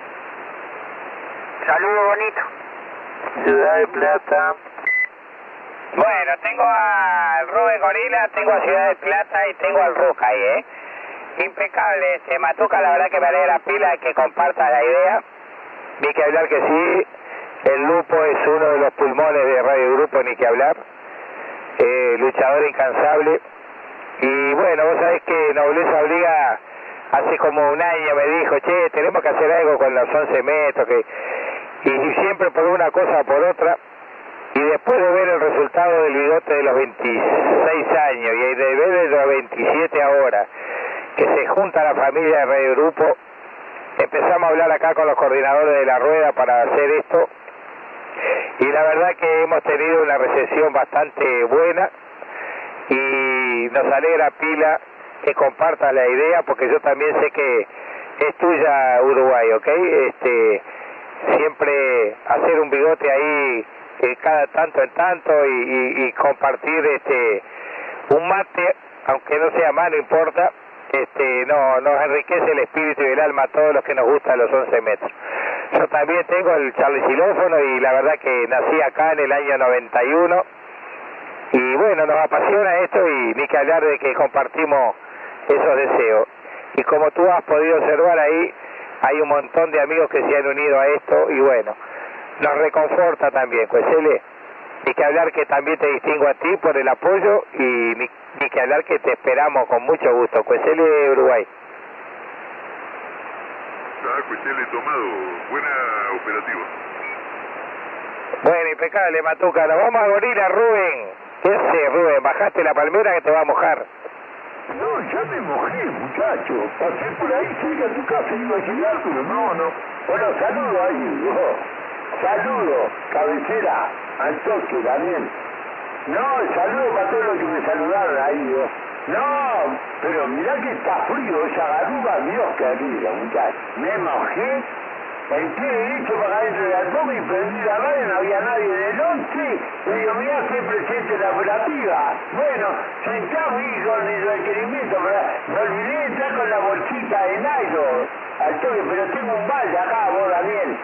Saludos bonito. Ciudad de Plata. Bueno, tengo al Rubén Gorila, tengo a Ciudad de Plata y tengo al Ruca ahí, ¿eh? Impecable, este Matuca, la verdad que me alegra pila que comparta la idea. Ni que hablar que sí, el Lupo es uno de los pulmones de Radio Grupo, ni que hablar. Eh, luchador incansable. Y bueno, vos sabés que Nobleza Obliga hace como un año me dijo, che, tenemos que hacer algo con los once metros, que... y siempre por una cosa o por otra. Y después de ver el resultado del bigote de los veintiséis años y de ver de los veintisiete ahora, que se junta la familia de Radio Grupo, empezamos a hablar acá con los coordinadores de la rueda para hacer esto. Y la verdad que hemos tenido una recepción bastante buena y nos alegra pila que compartas la idea, porque yo también sé que es tuya Uruguay, ¿ok? Este, siempre hacer un bigote ahí eh, cada tanto en tanto y, y, y compartir este un mate, aunque no sea más, no importa, este, no, nos enriquece el espíritu y el alma a todos los que nos gustan los once metros. Yo también tengo el Charlie Xilófono y la verdad que nací acá en el año noventa y uno y bueno, nos apasiona esto y ni que hablar de que compartimos esos deseos. Y como tú has podido observar ahí, hay un montón de amigos que se han unido a esto y bueno, nos reconforta también, Cuesele. Ni que hablar que también te distingo a ti por el apoyo y ni, ni que hablar que te esperamos con mucho gusto, Cuesele Uruguay. Ah, Cuesele tomado, buena operativa. Bueno, impecable Matuca, nos vamos a Gorila, Rubén. ¿Qué haces, Rubén? Bajaste la palmera que te va a mojar. No, ya me mojé, muchacho. Pasé por ahí cerca de tu casa y iba a llegar, pero no, no. Bueno, saludo ahí, viejo. Saludo, cabecera, al toque, Daniel. No, saludo para todos los que me saludaron ahí, viejo. No, pero mirá que está frío esa garuba, Dios querido, muchacho. Me mojé. Entré derecho para adentro del alcohol y prendí la radio, no había nadie del once. Y digo, mirá, estoy presente en la operativa. Bueno, sentado y con el requerimiento, pero me olvidé de entrar con la bolsita de nylon al toque, pero tengo un balde acá, vos, Daniel.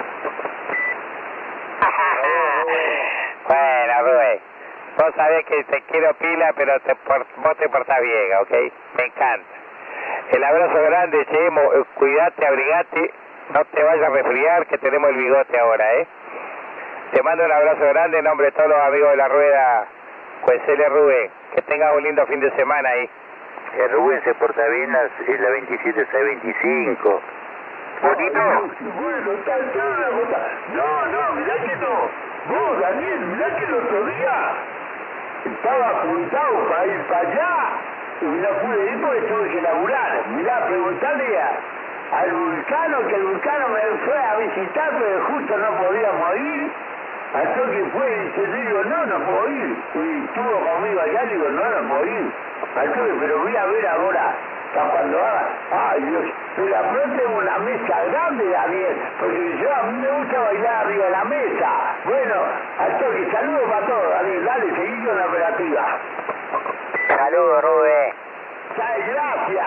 Bueno, Rubén, vos sabés que te quiero pila, pero te por, vos te portás bien, ¿ok? Me encanta. El abrazo grande, che, cuidate, abrigate. No te vayas a resfriar, que tenemos el bigote ahora, ¿eh? Te mando un abrazo grande en nombre de todos los amigos de la rueda. Cuesele Rubén, que tengas un lindo fin de semana ahí. El Rubén se porta bien, es la veintisiete seis veinticinco. Bonito. Bueno, está entrada la cosa. No, no, mirá que no. Vos, Daniel, mirá que el otro día estaba apuntado para ir para allá y no pude ir porque tuve que laburar. Mirá, preguntarle a... al Vulcano, que el Vulcano me fue a visitar, pero justo no podíamos ir. Hasta que fue y dice, digo, no, no puedo ir. Y estuvo conmigo allá, digo, no, no puedo ir. Hasta que, pero voy a ver ahora, para cuando haga. Ay, Dios, pero pronto tengo una mesa grande, Daniel, porque yo a mí me gusta bailar arriba de la mesa. Bueno, hasta que saludos para todos, Daniel, dale, seguí con la operativa. Saludos, Rubén. Gracias.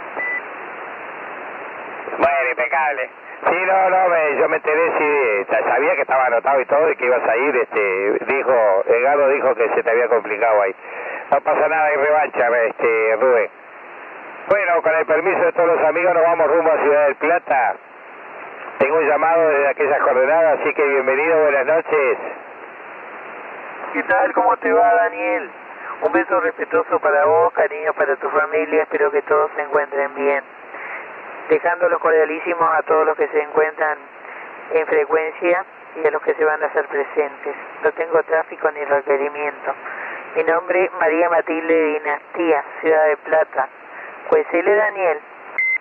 Bueno, impecable. Sí, no, no, me, yo me enteré, sí, sabía que estaba anotado y todo y que ibas a ir, este, dijo, Edgardo dijo que se te había complicado ahí. No pasa nada, hay revancha, este, Rubén. Bueno, con el permiso de todos los amigos nos vamos rumbo a Ciudad del Plata. Tengo un llamado desde aquellas coordenadas, así que bienvenido, buenas noches. ¿Qué tal? ¿Cómo te va, Daniel? Un beso respetuoso para vos, cariño para tu familia, espero que todos se encuentren bien. Dejándolos cordialísimos a todos los que se encuentran en frecuencia y a los que se van a hacer presentes. No tengo tráfico ni requerimiento. Mi nombre es María Matilde Dinastía, Ciudad de Plata. Cuesele Daniel.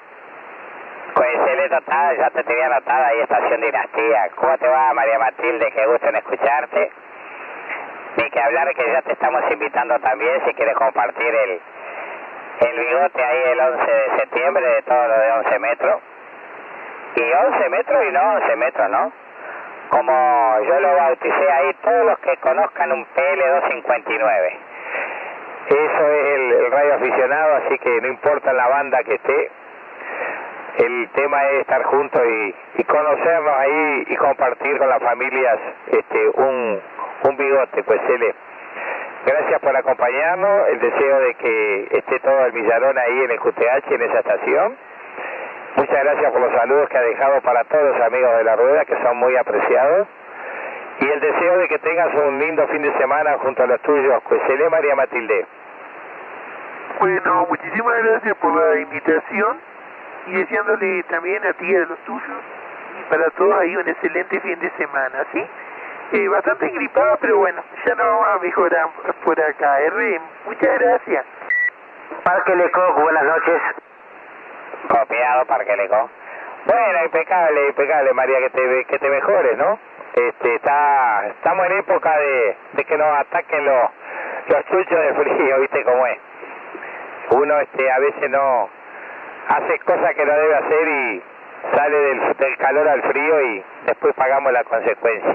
Coincelé total, ya te tenía anotada ahí Estación Dinastía. ¿Cómo te va, María Matilde? Qué gusto en escucharte. Ni que hablar que ya te estamos invitando también si quieres compartir el, el bigote ahí el once de septiembre de todo lo de once metros. Y once metros y no once metros, ¿no? Como yo lo bauticé ahí, todos los que conozcan un P L doscientos cincuenta y nueve. Eso es el, el radio aficionado, así que no importa la banda que esté, el tema es estar juntos y, y conocernos ahí y compartir con las familias este un, un bigote, pues Cele. Gracias por acompañarnos, el deseo de que esté todo el millarón ahí en el Q T H, en esa estación. Muchas gracias por los saludos que ha dejado para todos los amigos de la rueda, que son muy apreciados. Y el deseo de que tengas un lindo fin de semana junto a los tuyos, pues Cele, María Matilde. Bueno, muchísimas gracias por la invitación y deseándole también a ti y a los tuyos y para todos ahí un excelente fin de semana, ¿sí? Eh, bastante gripado, pero bueno, ya no vamos a mejorar por acá. R, muchas gracias. Parque Lecoq, buenas noches. Copiado, Parque Lecoq. Bueno, impecable, impecable, María, que te, que te mejores, ¿no? Este, está, estamos en época de, de que nos ataquen los, los chuchos de frío, ¿viste cómo es? Uno este, a veces no hace cosas que no debe hacer y sale del, del calor al frío y después pagamos la consecuencia.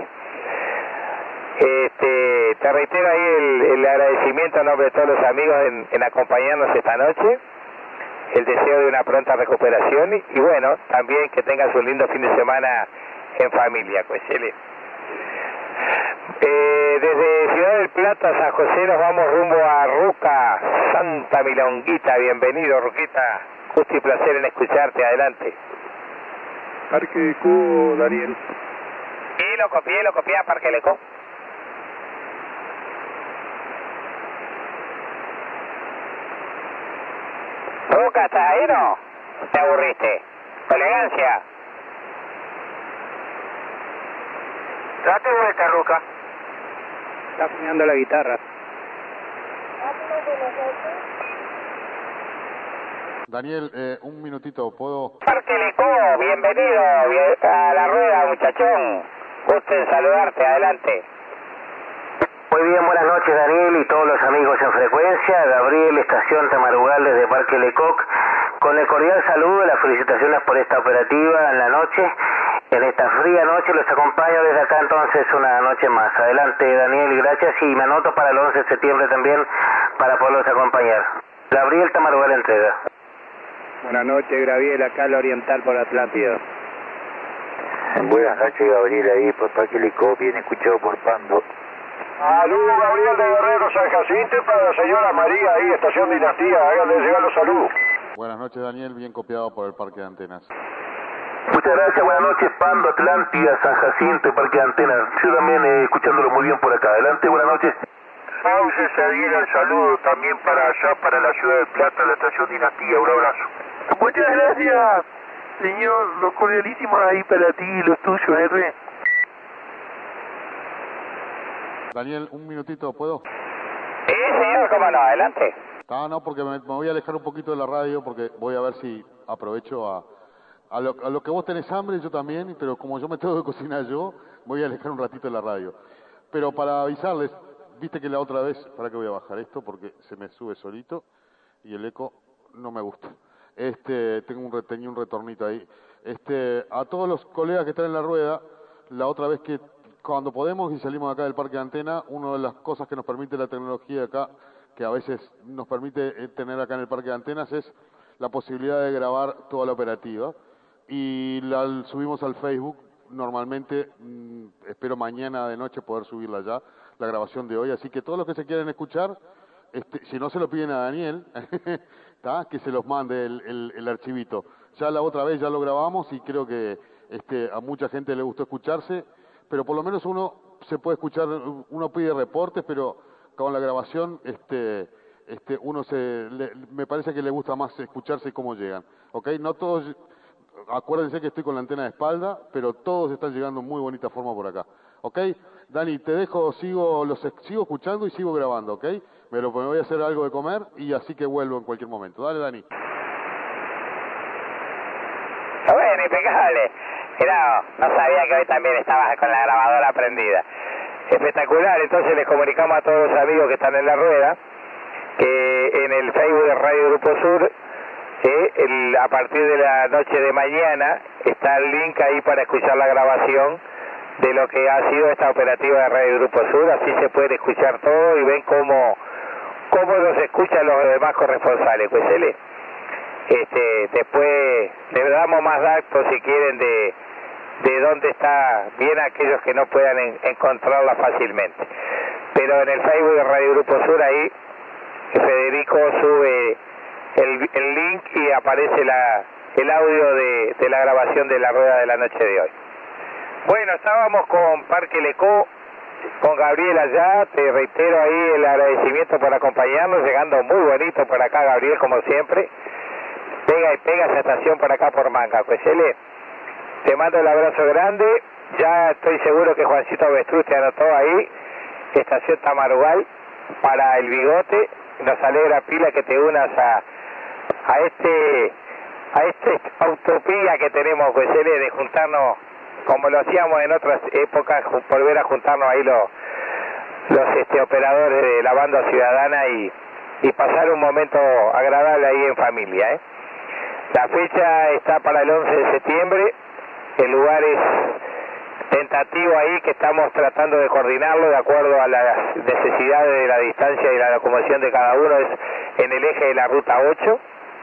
Este, te reitero ahí el, el agradecimiento a nombre de todos los amigos en, en acompañarnos esta noche, el deseo de una pronta recuperación y, y bueno, también que tengas un lindo fin de semana en familia, pues Cele. Eh, desde Ciudad del Plata, San José, nos vamos rumbo a Ruca, Santa Milonguita. Bienvenido, Ruquita. Gusto y placer en escucharte. Adelante. Parque Lecoq, Daniel. Sí, lo copié, lo copié a Parque Lecoq. Ruca, ¿estás ahí, no? ¿Te aburriste? Elegancia. Date vuelta, Ruca. Está afinando la guitarra. Daniel, eh, un minutito, ¿puedo? Parque Lecoq, bienvenido bien, a la rueda, muchachón. Gusto en saludarte, adelante. Muy bien, buenas noches, Daniel y todos los amigos en frecuencia. Gabriel, Estación Tamarugal desde Parque Lecoq. Con el cordial saludo y las felicitaciones por esta operativa en la noche. En esta fría noche los acompaño desde acá entonces una noche más. Adelante, Daniel, y gracias. Y me anoto para el once de septiembre también para poderlos acompañar. Gabriel, Tamarugal entrega. Buenas noches, Gabriel, acá la Oriental por Atlántida. Buenas noches, Gabriel, ahí por Parque Lecoq, bien escuchado por Pando. Saludos, Gabriel de Guerrero, San Jacinto, para la señora María, ahí, Estación Dinastía. Háganle llegar los saludos. Buenas noches, Daniel, bien copiado por el Parque de Antenas. Muchas gracias, buenas noches, Pando, Atlántida, San Jacinto, Parque de Antenas. Yo también eh, escuchándolo muy bien por acá. Adelante, buenas noches. Pause, seguir el saludo también para allá, para la Ciudad del Plata, la Estación Dinastía. Un abrazo. Muchas gracias, señor. Los cordialísimos ahí para ti y los tuyos, R. Daniel, un minutito, ¿puedo? Sí, señor, cómo no, adelante. Ah, no, porque me, me voy a alejar un poquito de la radio porque voy a ver si aprovecho a, a, lo, a lo que vos tenés hambre, yo también, pero como yo me tengo que cocinar yo, voy a alejar un ratito de la radio. Pero para avisarles, viste que la otra vez, para que voy a bajar esto porque se me sube solito y el eco no me gusta. Este, tengo un, tenía un retornito ahí. Este, a todos los colegas que están en la rueda, la otra vez que cuando podemos y salimos acá del Parque de Antena, una de las cosas que nos permite la tecnología acá, que a veces nos permite tener acá en el Parque de Antenas, es la posibilidad de grabar toda la operativa. Y la subimos al Facebook, normalmente, mmm, espero mañana de noche poder subirla ya, la grabación de hoy. Así que todos los que se quieran escuchar, este, si no se lo piden a Daniel, que se los mande el, el, el archivito. Ya la otra vez ya lo grabamos y creo que este, a mucha gente le gustó escucharse, pero por lo menos uno se puede escuchar, uno pide reportes, pero con la grabación este, este, uno se, le, me parece que le gusta más escucharse cómo llegan, ¿ok? No todos, acuérdense que estoy con la antena de espalda, pero todos están llegando en muy bonita forma por acá, ¿ok? Dani, te dejo, sigo, los, sigo escuchando y sigo grabando, ¿ok? Me, lo, me voy a hacer algo de comer y así que vuelvo en cualquier momento. Dale, Dani. impecable. Mirá, no sabía que hoy también estabas con la grabadora prendida. Espectacular, entonces les comunicamos a todos los amigos que están en la rueda que en el Facebook de Radio Grupo Sur, eh, el, a partir de la noche de mañana, está el link ahí para escuchar la grabación de lo que ha sido esta operativa de Radio Grupo Sur, así se puede escuchar todo y ven cómo, cómo nos escuchan los demás corresponsales. Pues él, este, después les damos más datos si quieren de, de dónde está bien aquellos que no puedan en, encontrarla fácilmente. Pero en el Facebook de Radio Grupo Sur ahí Federico sube el, el link y aparece la, el audio de, de la grabación de la rueda de la noche de hoy. Bueno, estábamos con Parque Lecó, con Gabriel allá, te reitero ahí el agradecimiento por acompañarnos, llegando muy bonito por acá Gabriel como siempre, pega y pega esa estación por acá por Manga. Pues L, te mando el abrazo grande, ya estoy seguro que Juancito Avestruz te anotó ahí, estación Tamarugal, para el Bigote, nos alegra pila que te unas a, a este, a esta utopía que tenemos, pues L, de juntarnos como lo hacíamos en otras épocas, volver a juntarnos ahí los, los este, operadores de la banda ciudadana y, y pasar un momento agradable ahí en familia, ¿eh? La fecha está para el once de septiembre, el lugar es tentativo ahí que estamos tratando de coordinarlo de acuerdo a las necesidades de la distancia y la locomoción de cada uno, es en el eje de la ruta ocho,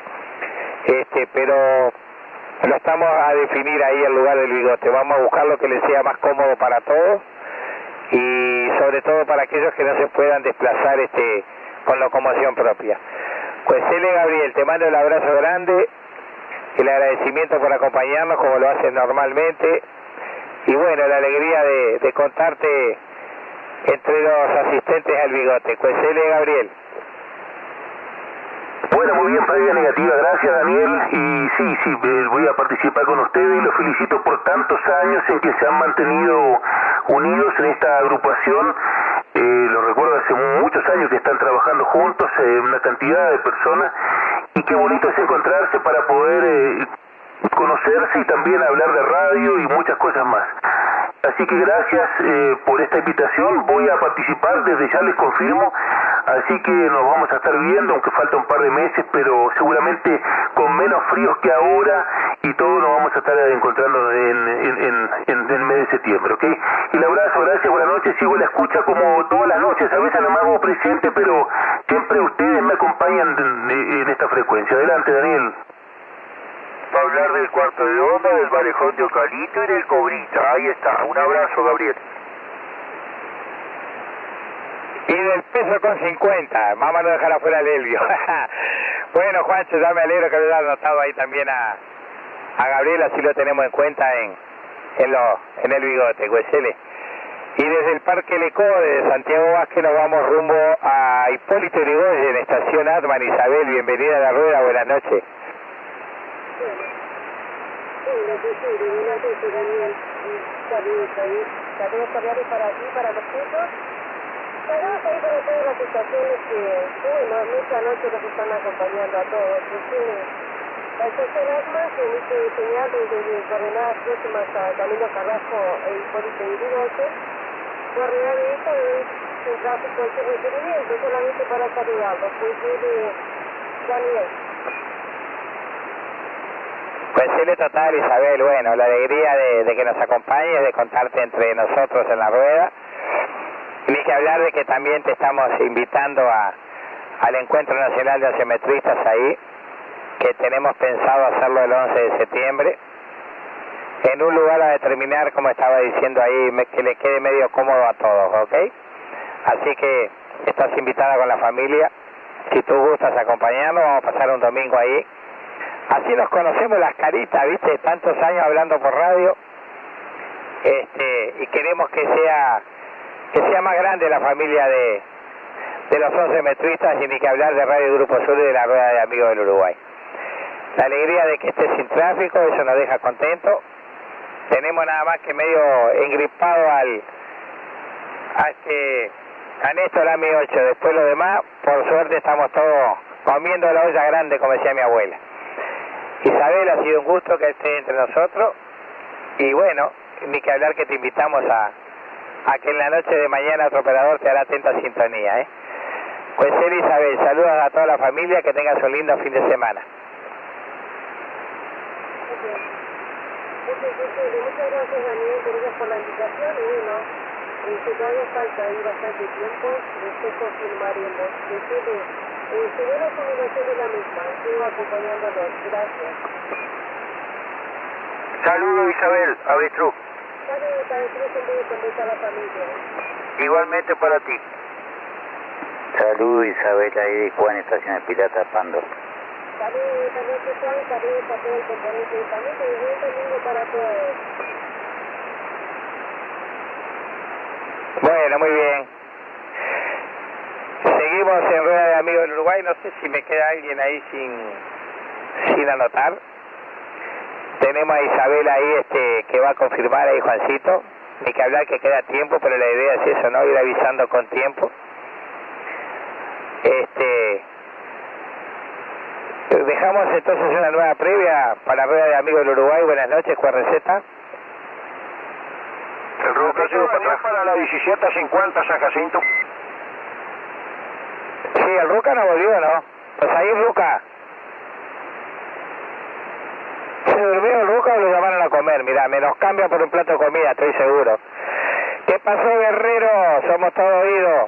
este, pero lo estamos a definir ahí el lugar del Bigote, vamos a buscar lo que les sea más cómodo para todos y sobre todo para aquellos que no se puedan desplazar este con locomoción propia. Pues L. Gabriel, te mando el abrazo grande, el agradecimiento por acompañarnos como lo haces normalmente y bueno, la alegría de, de contarte entre los asistentes al Bigote. Pues L. Gabriel. Bueno, muy bien, previa negativa, gracias Daniel, y sí, sí, voy a participar con ustedes y los felicito por tantos años en que se han mantenido unidos en esta agrupación, eh, lo recuerdo hace muchos años que están trabajando juntos, eh, una cantidad de personas, y qué bonito es encontrarse para poder eh, conocerse y también hablar de radio y muchas cosas más. Así que gracias eh, por esta invitación, voy a participar, desde ya les confirmo, así que nos vamos a estar viendo, aunque falta un par de meses, pero seguramente con menos fríos que ahora y todos nos vamos a estar encontrando en, en, en, en el mes de septiembre, ¿ok? Y el abrazo, gracias, buenas noches, sigo la escucha como todas las noches, a veces no me hago presente, pero siempre ustedes me acompañan en, en esta frecuencia. Adelante, Daniel. Va a hablar del cuarto de onda, del Valejón de Ocalito y del Cobrita. Ahí está. Un abrazo, Gabriel. Y del peso con cincuenta. Vamos a no dejar afuera el Elvio. Bueno, Juancho, ya me alegro que lo hayas anotado ahí también a, a Gabriel, así lo tenemos en cuenta en, en, lo, en el Bigote, Güesele. Y desde el Parque Lecó de Santiago Vázquez nos vamos rumbo a Hipólito Yrigoyen, estación Atman. Isabel, bienvenida a la rueda, buenas noches. Saludos ahí, saludos cordiales para ti, para los chicos. Saludos ahí para todas las estaciones que, bueno, esta noche nos están acompañando a todos. La estación Atman se emite señal desde coordenadas próximas a Camilo Carrasco e Hipólito Yrigoyen. Por real de esto es un tráfico de requerimiento, solamente para saludarlos. Pues de Daniel. Pues sí, total, Isabel, bueno, la alegría de, de que nos acompañes, de contarte entre nosotros en la rueda. Ni que hablar de que también te estamos invitando a, al Encuentro Nacional de Oceometristas ahí, que tenemos pensado hacerlo el once de septiembre, en un lugar a determinar, como estaba diciendo ahí, me, que le quede medio cómodo a todos, ¿ok? Así que estás invitada con la familia, si tú gustas acompañarnos, vamos a pasar un domingo ahí. Así nos conocemos las caritas, ¿viste? Tantos años hablando por radio. Este, y queremos que sea que sea más grande la familia de, de los oceometristas y ni que hablar de Radio Grupo Sur y de la Rueda de Amigos del Uruguay. La alegría de que esté sin tráfico, eso nos deja contentos. Tenemos nada más que medio engripado al a este a Néstor A M I ocho. Después lo demás, por suerte estamos todos comiendo la olla grande, como decía mi abuela. Isabel, ha sido un gusto que esté entre nosotros. Y bueno, ni que hablar que te invitamos a, a que en la noche de mañana otro operador te hará atenta sintonía, ¿eh? Pues él, Isabel, saludos a toda la familia, que tengas un lindo fin de semana. Muchas gracias, Daniel, gracias por la invitación y bueno, eh, que todavía falta ahí bastante tiempo, después confirmaremos. Decirle, eh, se ve la comunicación de la misma, sigo acompañándolos, gracias. Saludos, Isabel, Avestruz. Saludos, Avestruz, un beso con toda la familia. Igualmente para ti. Saludos, Isabel, ahí de Juan, Estación de Pirata Pando. Saludos, saludos, Juan, saludos a todo el componente de familia y buen domingo para todos. Bueno, muy bien. Seguimos en Rueda de Amigos del Uruguay. No sé si me queda alguien ahí sin, sin anotar. Tenemos a Isabel ahí este, que va a confirmar ahí, Juancito. Ni que hablar que queda tiempo, pero la idea es eso, ¿no? Ir avisando con tiempo. Este... Dejamos entonces una nueva previa para Rueda de Amigos del Uruguay. Buenas noches, Juan Receta. El Ruca se va para la diecisiete cincuenta, San Jacinto. Sí, el Ruca no volvió, ¿no? Pues ahí, Ruca. ¿Se durmió el Ruca o lo llamaron a comer? Mirá, me nos cambia por un plato de comida, estoy seguro. ¿Qué pasó, Guerrero? Somos todos oídos.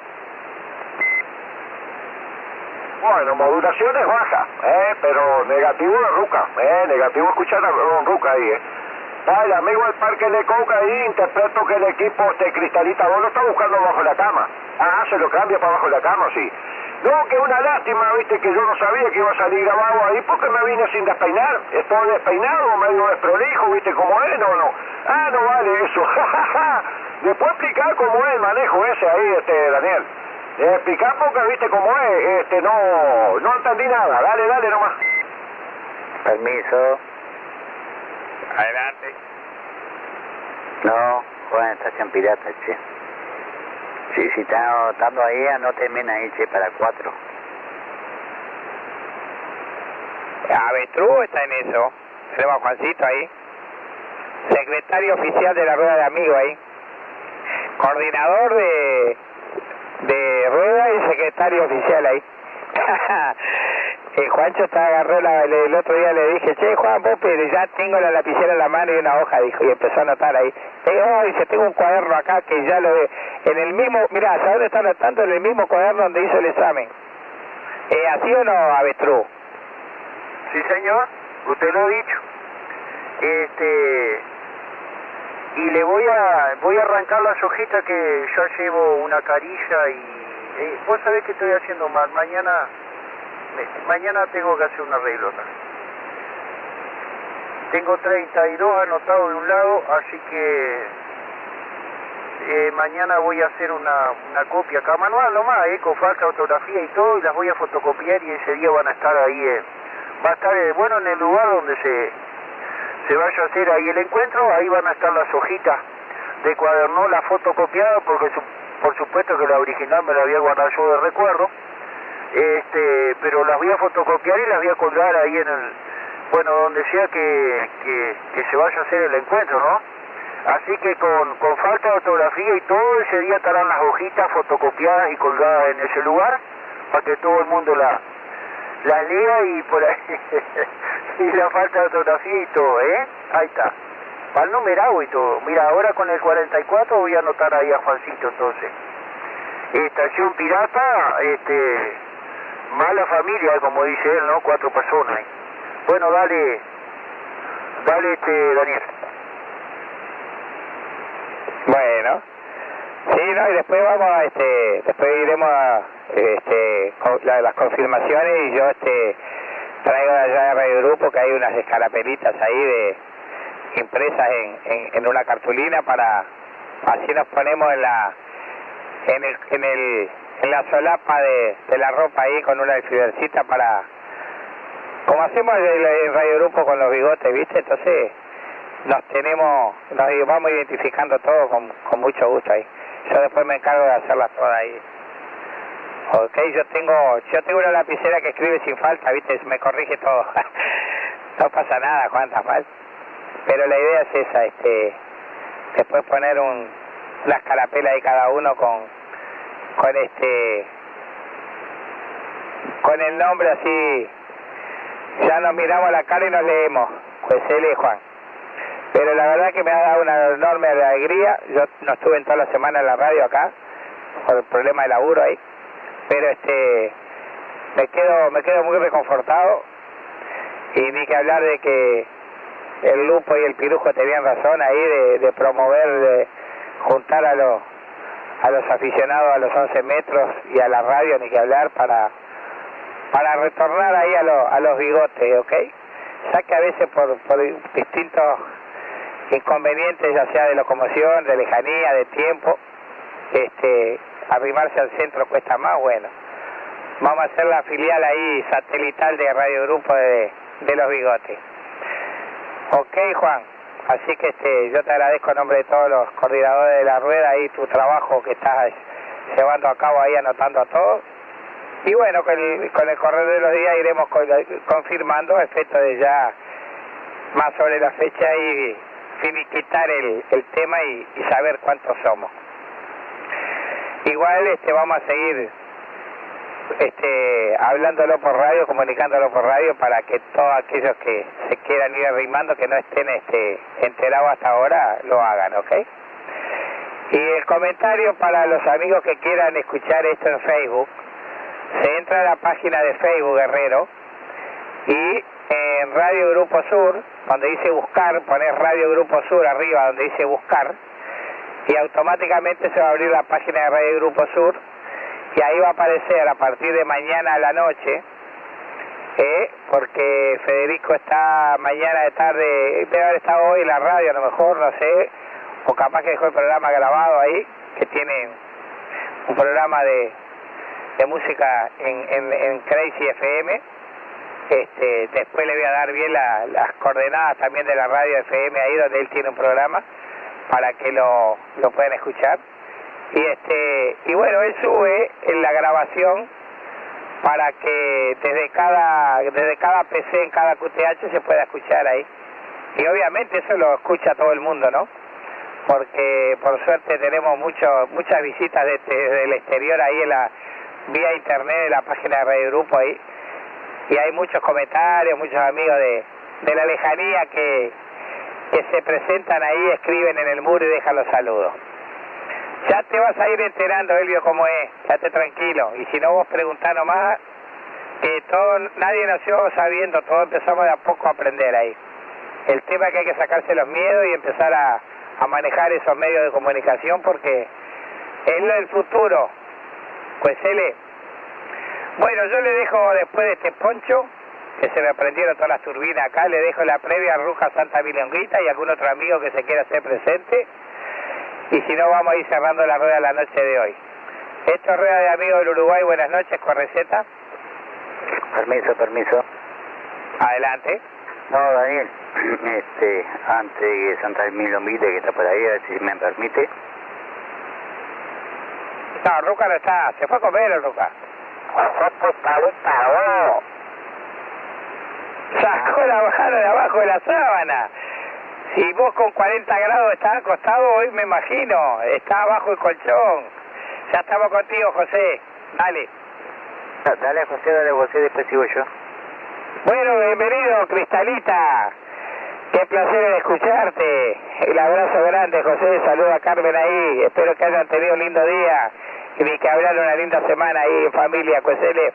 Bueno, modulación es baja, eh, pero negativo de Ruca, eh, negativo escuchar a Don Ruca ahí, eh. Ah, el amigo del Parque de Coca ahí, interpreto que el equipo este Cristalita vos lo está buscando bajo la cama. Ah, se lo cambia para bajo la cama, sí. No, que una lástima, viste, que yo no sabía que iba a salir grabado ahí porque me vine sin despeinar. Estoy despeinado, medio desprolijo, viste cómo es, no, no. Ah, no vale eso. Después explicar cómo es el manejo ese ahí, este, Daniel. Eh, explicar porque viste cómo es, este, no, no entendí nada. Dale, dale nomás. Permiso. Adelante. No, Juan, Estación Pirata, che. Sí, si están anotando ahí, anoten ahí, che, para cuatro. Avestruz está en eso. Tenemos a Juancito ahí. Secretario oficial de la Rueda de Amigos ahí. Coordinador de, de Rueda y secretario oficial ahí. El Juancho está agarró la, el, el otro día le dije, che, Juan, vos, pero ya tengo la lapicera en la mano y una hoja, dijo, y empezó a anotar ahí. Eh, oh, dice, tengo un cuaderno acá que ya lo ve, en el mismo, mirá, ¿sabes dónde está anotando? En el mismo cuaderno donde hizo el examen. Eh, ¿así o no, Avestruz? Sí, señor, usted lo ha dicho. Este, y le voy a, voy a arrancar las hojitas que ya llevo una carilla y, eh, vos sabés que estoy haciendo mal, mañana... Mañana tengo que hacer un arreglo acá. Tengo treinta y dos anotados de un lado, así que eh, mañana voy a hacer una, una copia acá manual nomás, eh, con falta de ortografía y todo, y las voy a fotocopiar y ese día van a estar ahí, eh, va a estar eh, bueno en el lugar donde se, se vaya a hacer ahí el encuentro, ahí van a estar las hojitas de cuaderno, la fotocopiada, porque su, por supuesto que la original me la había guardado yo de recuerdo. Este, pero las voy a fotocopiar y las voy a colgar ahí en el, bueno, donde sea que, que, que se vaya a hacer el encuentro, ¿no? Así que con, con falta de ortografía y todo, ese día estarán las hojitas fotocopiadas y colgadas en ese lugar, para que todo el mundo la, la lea y por ahí, y la falta de ortografía y todo, ¿eh? Ahí está. Mal numerado y todo. Mira, ahora con el cuarenta y cuatro voy a anotar ahí a Juancito, entonces. Estación Pirata, este... mala familia, como dice él, ¿no? Cuatro personas. ¿eh? Bueno, dale, dale, este, Daniel. Bueno, sí, no, y después vamos a, este, después iremos a, este, con la, las confirmaciones y yo, este, traigo de allá de Radio Grupo que hay unas escarapelitas ahí de, impresas en, en, en una cartulina para, así nos ponemos en la, en el, en el, en la solapa de, de la ropa ahí con una alfilercita para, como hacemos el, el Radio Grupo con los bigotes, ¿viste? Entonces nos tenemos, nos vamos identificando todo con, con mucho gusto ahí. Yo después me encargo de hacerlas todas ahí. Ok, yo tengo, yo tengo una lapicera que escribe sin falta, ¿viste? Me corrige todo. No pasa nada, Juan, está mal. Pero la idea es esa, este, después poner un, una escarapela de cada uno con, con este, con el nombre así, ya nos miramos a la cara y nos leemos, pues él es Juan. Pero la verdad que me ha dado una enorme alegría. Yo no estuve en toda la semana en la radio acá, por el problema de laburo ahí, pero este, me quedo, me quedo muy reconfortado, y ni que hablar de que el Lupo y el Pirujo tenían razón ahí de, de promover, de juntar a los, a los aficionados a los once metros y a la radio, ni que hablar, para, para retornar ahí a, lo, a los bigotes, ¿ok? Ya que a veces por, por distintos inconvenientes, ya sea de locomoción, de lejanía, de tiempo, este, arrimarse al centro cuesta más. Bueno, vamos a hacer la filial ahí satelital de Radio Grupo de, de los bigotes. Ok, Juan, así que este, yo te agradezco en nombre de todos los coordinadores de la rueda y tu trabajo que estás llevando a cabo ahí, anotando a todos. Y bueno, con el, con el correr de los días iremos con, confirmando a efecto de ya más sobre la fecha y finiquitar el, el tema y, y saber cuántos somos. Igual este, vamos a seguir este, hablándolo por radio, comunicándolo por radio, para que todos aquellos que se quieran ir arrimando, que no estén este, enterados hasta ahora, lo hagan, ¿ok? Y el comentario para los amigos que quieran escuchar esto en Facebook: se entra a la página de Facebook Guerrero y en Radio Grupo Sur, donde dice buscar, poner Radio Grupo Sur arriba donde dice buscar, y automáticamente se va a abrir la página de Radio Grupo Sur, y ahí va a aparecer a partir de mañana a la noche, eh, porque Federico está mañana de tarde, debe haber estado hoy en la radio a lo mejor, no sé, o capaz que dejó el programa grabado ahí, que tiene un programa de, de música en, en, en Crazy F M. Este, después le voy a dar bien la, las coordenadas también de la radio F M ahí donde él tiene un programa, para que lo, lo puedan escuchar. Y este, y bueno, él sube en la grabación para que desde cada, desde cada P C en cada Q T H se pueda escuchar ahí. Y obviamente eso lo escucha todo el mundo, ¿no? Porque por suerte tenemos mucho, muchas visitas desde, desde el exterior ahí en la vía internet de la página de Radio Grupo ahí. Y hay muchos comentarios, muchos amigos de, de la lejanía que, que se presentan ahí, escriben en el muro y dejan los saludos. Ya te vas a ir enterando, Elvio, cómo es, quédate tranquilo. Y si no, vos preguntá nomás, que todo, nadie nació sabiendo, todos empezamos de a poco a aprender ahí. El tema es que hay que sacarse los miedos y empezar a, a manejar esos medios de comunicación, porque es el futuro. Pues él es. Bueno, yo le dejo, después de este poncho, que se me prendieron todas las turbinas acá, le dejo la previa a Ruja Santa Milonguita y algún otro amigo que se quiera hacer presente. Y si no, vamos a ir cerrando la rueda la noche de hoy. Esto es Rueda de Amigos del Uruguay. Buenas noches, con receta. Permiso, permiso. Adelante. No, Daniel, este, antes de Santa Milonguita, que está por ahí, a ver si me permite. No, Ruca no está, se fue a comer el Ruca. Sacó la mano de abajo de la sábana. Si vos con cuarenta grados estás acostado, hoy me imagino, está abajo el colchón. Ya estamos contigo, José. Dale. Dale, José, dale, José, después sigo yo. Bueno, bienvenido, Cristalita. Qué placer escucharte. El abrazo grande, José. Saluda a Carmen ahí. Espero que hayan tenido un lindo día y ni que hablar una linda semana ahí en familia, Cuesele.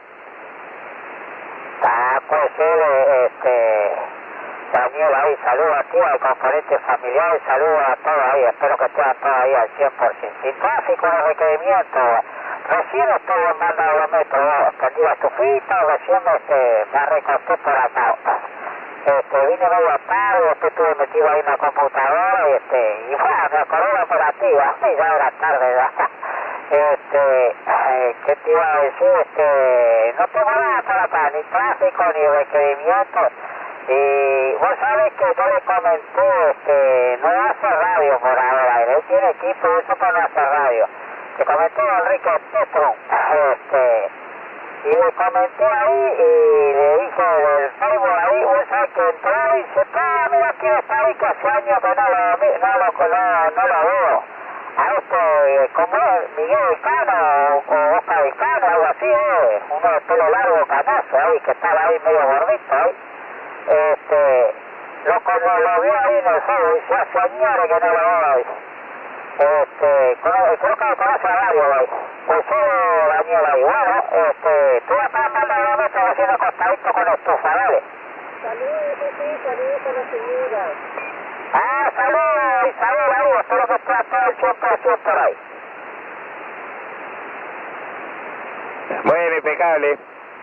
Ah, Cuesele, este... Daniel ahí, saludos aquí al componente familiar, saludos a todos ahí, espero que estén todos ahí al cien por ciento. Sin tráfico de requerimiento, recién estoy en banda de los metros, prendí la estufita, recién este, me recosté por acá. Este, vine medio tarde, después estuve metido ahí en la computadora y este, y bueno, me acordé la operativa, sí, ya era tarde ya. Este, eh, ¿qué te iba a decir? Este, no tengo nada para acá, ni tráfico, ni requerimientos. Y vos sabés que yo le comenté, este, no hace radio por ahora, él tiene equipo, eso pero no hace radio. Le comenté a Enrique Petro, este, y le comenté ahí y le dije del Facebook ahí, vos sabés hay que entrar y se ah, mira quién está ahí, que hace años que no lo, no lo, no, no lo veo. A este, como es Miguel Cano o Oscar Cano, algo así, eh, uno de pelo largo canoso ahí, que estaba ahí medio gordito ahí. Este, lo, cuando lo vio ahí en el juego, dice, hace años que no lo veo ahí. Este, creo que lo conoce a varios ahí. Pues sí, Daniel ahí. Bueno, este, estuve acá para el metro haciendo costadito con estufadores. Saludos, sí, saludos a la señora. Ah, saludos, Isabel, ahí, espero que esté todo el tiempo así por ahí. Bueno, impecable.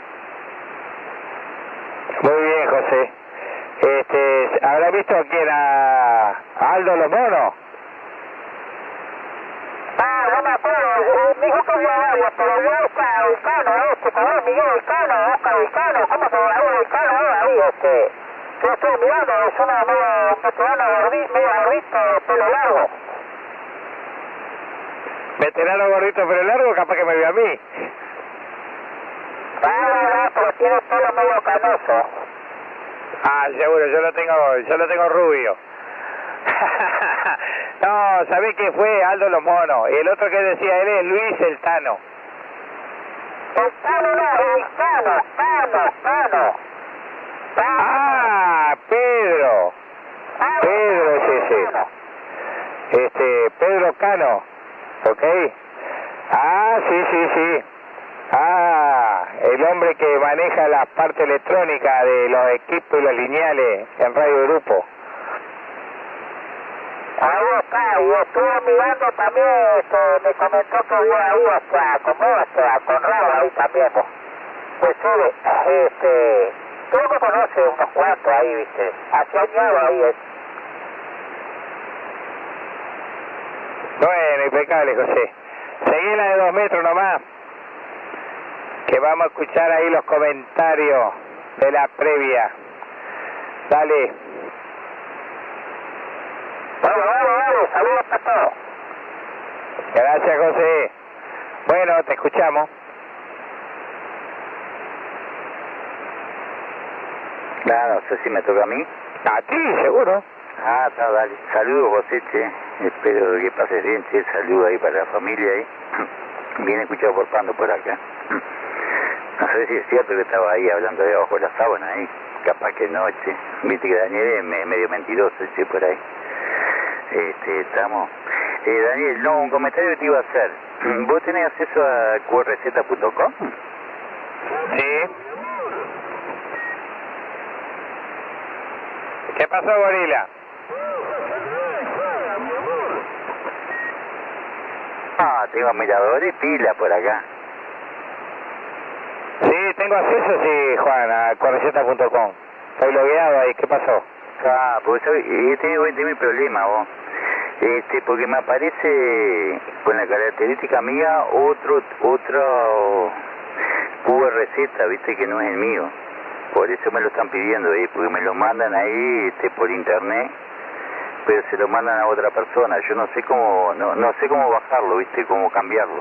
Muy bien, José. Este, ¿habrá visto quién a Aldo Los Monos? Ah, no me acuerdo, me dijo que iba varios, pero yo Oscar Vilcano, este, con Miguel Vilcano, Oscar Vilcano, ¿cómo se llama Vilcano ahí, este? Yo estoy mirando, es una medio, un veterano gordito, medio gordito, pelo largo. Veterano gordito, pelo largo, capaz que me vio a mí. Ah, pero tiene pelo medio canoso. Ah, seguro, yo lo tengo, yo lo tengo rubio. No, ¿sabés qué fue? Aldo Los Monos. Y el otro que decía él es Luis el Tano. El Tano no, el Tano, Tano, Tano. Ah, Pedro. Pedro es ese. Este, Pedro Cano. ¿Ok? Ah, sí, sí, sí. Ah, el hombre que maneja la parte electrónica de los equipos y los lineales en Radio Grupo. Ahí está, y estuve mirando también, este, me comentó que vio ahí hasta, como hasta, con Rabo ahí también, pues. Pues sí, este, creo que conoce unos cuantos ahí, viste, hace años ahí es. Bueno, impecable, José. Seguí la de dos metros nomás, que vamos a escuchar ahí los comentarios de la previa. Dale. Bueno, vale, vale, saludos para todos. Gracias, José. Bueno, te escuchamos. Claro, no sé si me toca a mí. A ti, seguro. Ah, está, dale. Saludos, José, che. Espero que pases bien, che. Saludos ahí para la familia ahí. Bien escuchado por Pando por acá. No sé si es cierto que estaba ahí hablando de abajo de la sábana ahí. Capaz que no, che. Viste que Daniel es me, medio mentiroso, che, por ahí. Este, estamos... Eh, Daniel, no, un comentario que te iba a hacer. ¿Vos tenés acceso a Q R Z punto com? Sí. ¿Qué pasó, Gorila? Ah, tengo miradores pila por acá. Sí, tengo acceso, sí, Juan, a Q R Z punto com. Estoy logueado ahí, ¿qué pasó? Ah, pues he tenido veinte mil problemas, vos. Este, porque me aparece con la característica mía otro, otro Q R Z, viste, que no es el mío. Por eso me lo están pidiendo, ¿eh? Porque me lo mandan ahí este, por internet, pero se lo mandan a otra persona. Yo no sé cómo, no, no sé cómo bajarlo, viste, cómo cambiarlo.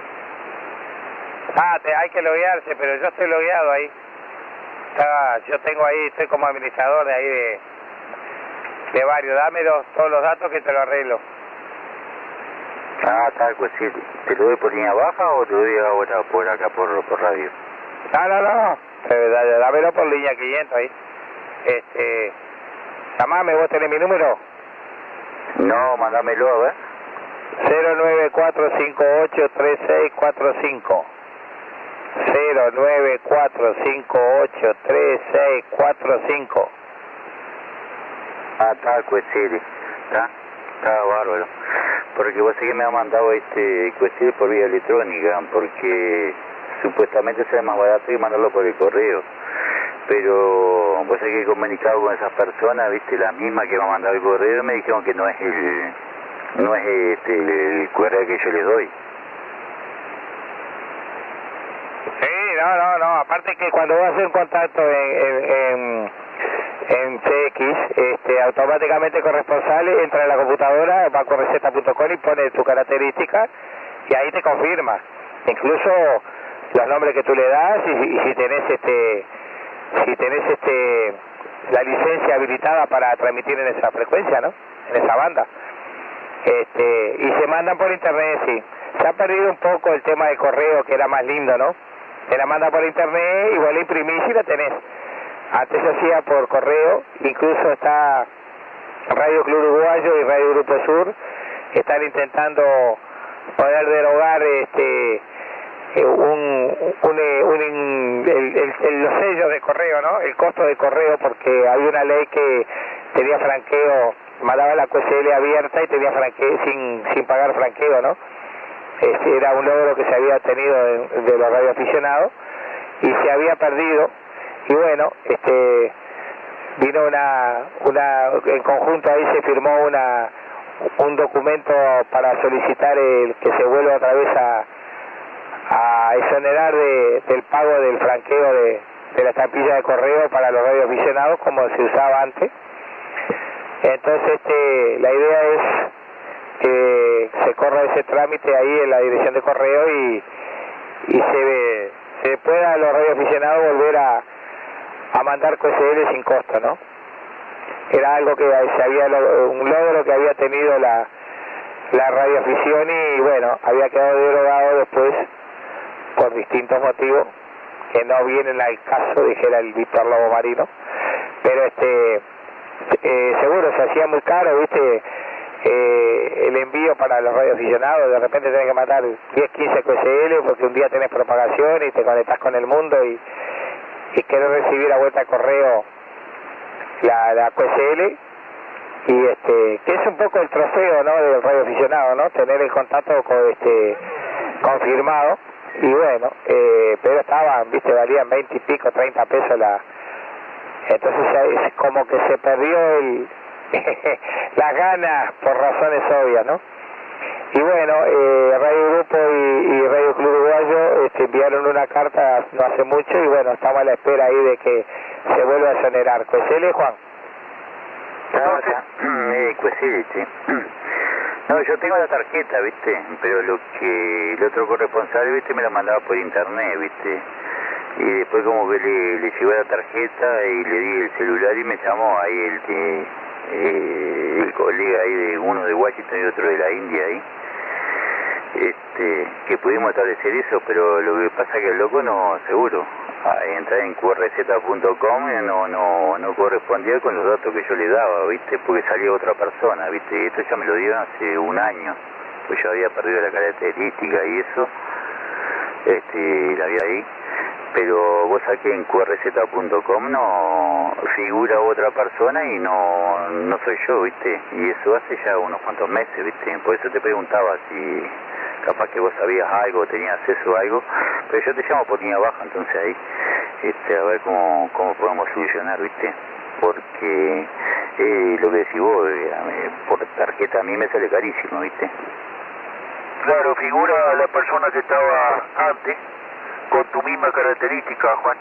Ah, te, hay que loguearse, pero yo estoy logueado ahí. Está, yo tengo ahí, estoy como administrador de ahí de, de varios. Dame los, todos los datos que te lo arreglo. Ah, tal, pues sí. ¿Te lo doy por línea baja o te lo doy ahora por acá, por, por radio? No, no, no. Eh, dámelo por línea quinientos ahí. Este, llamame, ¿vos tenés mi número? No, mándamelo, a ver. cero nueve cuatro cinco ocho tres seis cuatro cinco. cero nueve cuatro cinco ocho tres seis cuatro cinco. Ah, tal, pues sí. Está, está bárbaro. Porque vos sé que me ha mandado este cuestión por vía electrónica, porque supuestamente será más barato que mandarlo por el correo. Pero vos sé que he comunicado con esas personas, viste, las mismas que me han mandado el correo, me dijeron que no es el, no es este, el correo que yo les doy. Sí, no, no, no. Aparte que cuando vos haces un contacto en, en, en, en C X, este, automáticamente corresponsal entra en la computadora, va a Q R Z punto com y pone tu característica y ahí te confirma. Incluso los nombres que tú le das y, y si tenés este, si tenés este la licencia habilitada para transmitir en esa frecuencia, ¿no? En esa banda. Este, y se mandan por internet, sí. Se ha perdido un poco el tema de correo, que era más lindo, ¿no? Te la manda por internet y vos la imprimís y la tenés. Antes se hacía por correo, incluso está Radio Club Uruguayo y Radio Grupo Sur, están intentando poder derogar este un, un, un el, el, el, los sellos de correo, ¿no? El costo de correo, porque había una ley que tenía franqueo, mandaba la Q S L abierta y tenía franqueo sin, sin pagar franqueo, ¿no? Este era un logro que se había tenido de, de los radioaficionados y se había perdido. Y bueno, este vino una, una en conjunto ahí se firmó una un documento para solicitar el que se vuelva otra vez a, a exonerar de, del pago del franqueo de, de la estampilla de correo para los radioaficionados como se usaba antes. Entonces este la idea es que se corra ese trámite ahí en la dirección de correo y, y se, se pueda a los radioaficionados volver a a mandar Q S L sin costo, ¿no? Era algo que se había un logro que había tenido la la radioafición y bueno, había quedado derogado después por distintos motivos que no vienen al caso, dijera el Víctor Lobo Marino, pero este eh, seguro se hacía muy caro, viste, eh, el envío para los radioaficionados, de repente tenés que mandar diez, quince Q S L porque un día tenés propagación y te conectás con el mundo y y querés recibir a vuelta de correo la, la Q S L y este que es un poco el trofeo, ¿no?, del radioaficionado, ¿no?, tener el contacto con este confirmado y bueno, eh, pero estaban, viste, valían veinte y pico, treinta pesos la, entonces es como que se perdió el las ganas por razones obvias, ¿no? Y bueno, eh, Radio Grupo y, y Radio Club Uruguayo este, enviaron una carta no hace mucho y bueno, estamos a la espera ahí de que se vuelva a exonerar. ¿Q S L, Juan? No, eh, Q S L, sí. No, yo tengo la tarjeta, viste, pero lo que el otro corresponsal, viste, me la mandaba por internet, viste. Y después como que le, le llegó la tarjeta y le di el celular y me llamó ahí el que... Eh, el colega ahí de uno de Washington y otro de la India ahí, este, que pudimos establecer eso, pero lo que pasa es que el loco no, seguro, a entrar en Q R Z punto com no, no, no correspondía con los datos que yo le daba, viste, porque salía otra persona, viste, esto ya me lo dieron hace un año, pues yo había perdido la característica y eso, este, la había ahí. Pero vos sabés que en Q R Z punto com no figura otra persona y no no soy yo, ¿viste? Y eso hace ya unos cuantos meses, ¿viste? Por eso te preguntaba si capaz que vos sabías algo, tenías acceso a algo, pero yo te llamo por línea baja, entonces ahí, este, a ver cómo, cómo podemos solucionar, ¿viste? Porque eh, lo que decís vos, eh, por tarjeta a mí me sale carísimo, ¿viste? Claro, figura la persona que estaba antes, con tu misma característica, Juan.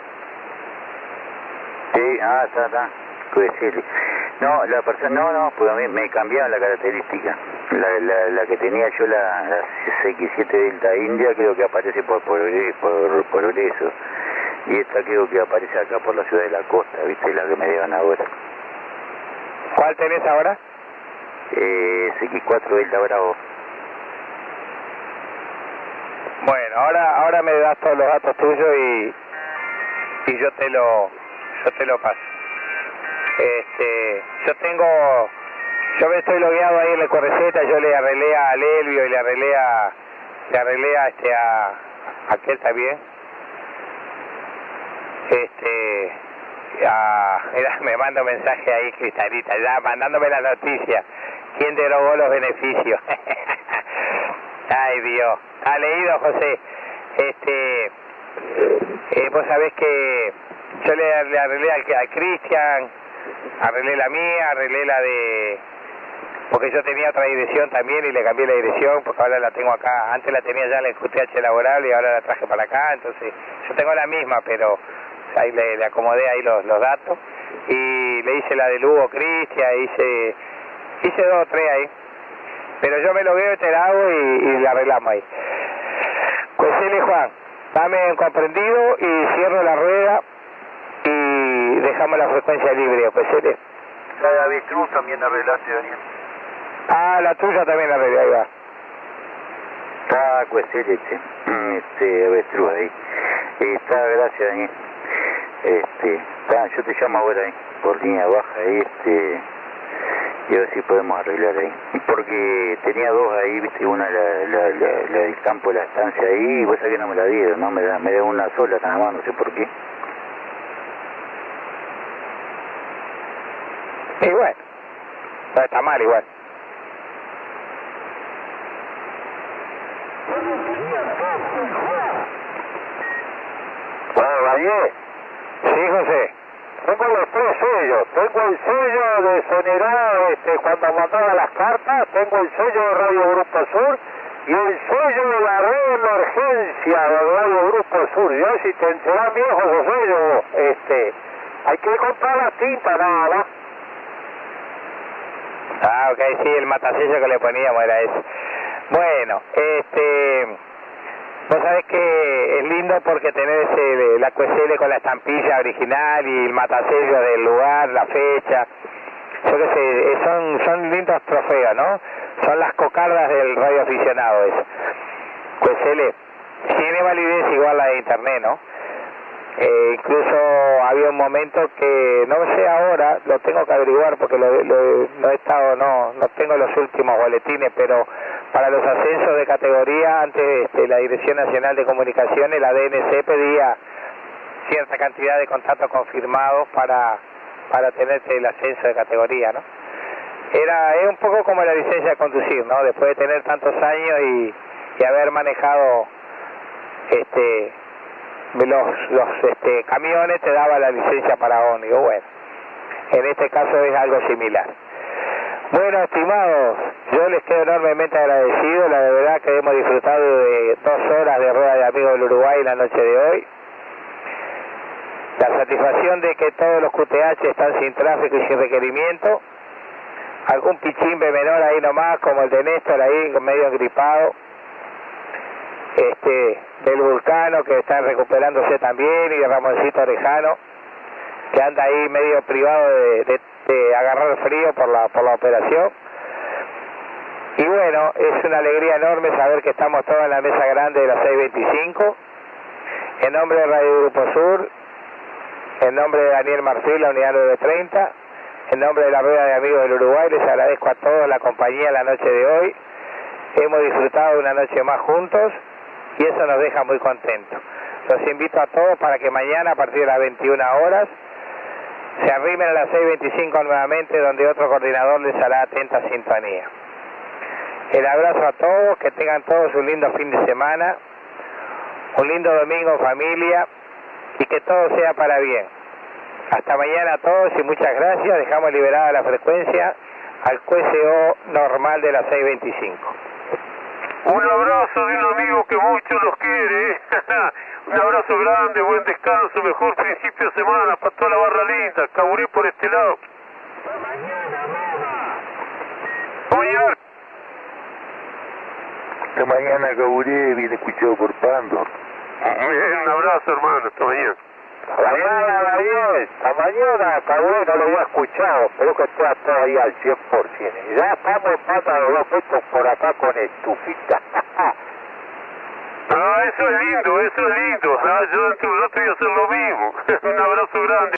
Sí, ah, está, está. Puede ser. No, la persona, no, no, porque a mí me cambiaron la característica. La, la, la que tenía yo, la, la X siete Delta India, creo que aparece por progreso, por, por progreso. Y esta creo que aparece acá por la ciudad de la costa, ¿viste? La que me dieron ahora. ¿Cuál tenés ahora? Eh, X cuatro Delta Bravo. Bueno, ahora ahora me das todos los datos tuyos y y yo te lo yo te lo paso. Este, yo tengo yo me estoy logueado ahí en la Correceta, yo le arreglé a Elvio y le arreglé a le arreglé a este a, a aquel también. Este a, mira, me manda un mensaje ahí Cristalita, ya mandándome la noticia. ¿Quién derogó los beneficios? Ay, Dios. Ha leído, José. Este, eh, vos sabés que yo le, le arreglé al, al Cristian, arreglé la mía, arreglé la de... Porque yo tenía otra dirección también y le cambié la dirección porque ahora la tengo acá. Antes la tenía ya en la Q T H laboral y ahora la traje para acá. Entonces, yo tengo la misma, pero ahí le, le acomodé ahí los, los datos. Y le hice la de Lugo Cristian, hice, hice dos o tres ahí. Pero yo me lo veo, te la hago y, y la arreglamos ahí. Pues L. Juan, dame un comprendido y cierro la rueda y dejamos la frecuencia libre, pues ¿sí? La de avestruz también arreglaste, Daniel. Ah, la tuya también la arreglé, ahí va. Está cuesele, che. Este, avestruz ahí. Está, gracias, Daniel. Este, está, yo te llamo ahora ahí, por línea baja, este, y a ver si podemos arreglar ahí. Porque tenía dos ahí, viste, una la, la, la, la del campo, la estancia ahí, y vos sabés que no me la dieron, ¿no? Me da, me da una sola nada más, no sé por qué. Y bueno, no está mal igual. Bueno, Daniel. Sí, José. Tengo los tres sellos. Tengo el sello de Soneró, este, cuando mandaba las cartas, tengo el sello de Radio Grupo Sur y el sello de la red de emergencia de Radio Grupo Sur. Yo, si te enterás viejo esos sellos, este, hay que comprar las tintas nada más. Ah, ok, sí, el matasello que le poníamos era ese. Bueno, este... vos sabés que es lindo porque tenés ese, la Q S L con la estampilla original y el matasello del lugar, la fecha. Yo qué sé, son, son lindos trofeos, ¿no? Son las cocardas del radio aficionado eso. Q S L tiene validez igual la de internet, ¿no? Eh, incluso había un momento que, no sé ahora, lo tengo que averiguar porque lo, lo, no he estado, no, no tengo los últimos boletines, pero para los ascensos de categoría, antes este, la Dirección Nacional de Comunicaciones, la D N C, pedía cierta cantidad de contratos confirmados para, para tener el ascenso de categoría, ¿no? Era, es un poco como la licencia de conducir, ¿no? Después de tener tantos años y, y haber manejado este los, los este, camiones, te daba la licencia para ómnibus. Bueno, en este caso es algo similar. Bueno, estimados, yo les quedo enormemente agradecido, la verdad que hemos disfrutado de dos horas de Rueda de Amigos del Uruguay la noche de hoy. La satisfacción de que todos los Q T H están sin tráfico y sin requerimiento. Algún pichimbe menor ahí nomás, como el de Néstor ahí, medio engripado. Este, del Vulcano, que está recuperándose también, y de Ramoncito Orejano, que anda ahí medio privado de, de, de agarrar frío por la, por la operación. Y bueno, es una alegría enorme saber que estamos todos en la mesa grande de las seis veinticinco. En nombre de Radio Grupo Sur, en nombre de Daniel Marfil, la unidad nueve treinta, en nombre de la Rueda de Amigos del Uruguay, les agradezco a todos la compañía la noche de hoy. Hemos disfrutado de una noche más juntos y eso nos deja muy contentos. Los invito a todos para que mañana a partir de las veintiuna horas se arrimen a las seis veinticinco nuevamente, donde otro coordinador les hará atenta sintonía. El abrazo a todos, que tengan todos un lindo fin de semana, un lindo domingo en familia y que todo sea para bien. Hasta mañana a todos y muchas gracias. Dejamos liberada la frecuencia al Q S O normal de las seis veinticinco. Un abrazo de un amigo que mucho los quiere, ¿eh? Un abrazo grande, buen descanso, mejor principio de semana para toda la barra linda. Caburé por este lado. Mañana. Esta mañana Caburé viene escuchado por Pando. Un abrazo, hermano, hasta mañana. Hasta mañana, Daniel. Hasta mañana, Caburé, no lo había escuchado. Espero que esté todo ahí al cien por ciento. Y ya estamos en pata de dos puestos por acá con estufita. Ah, eso es lindo, eso es lindo. Ah, yo dentro de rato voy a hacer lo mismo. Un abrazo grande.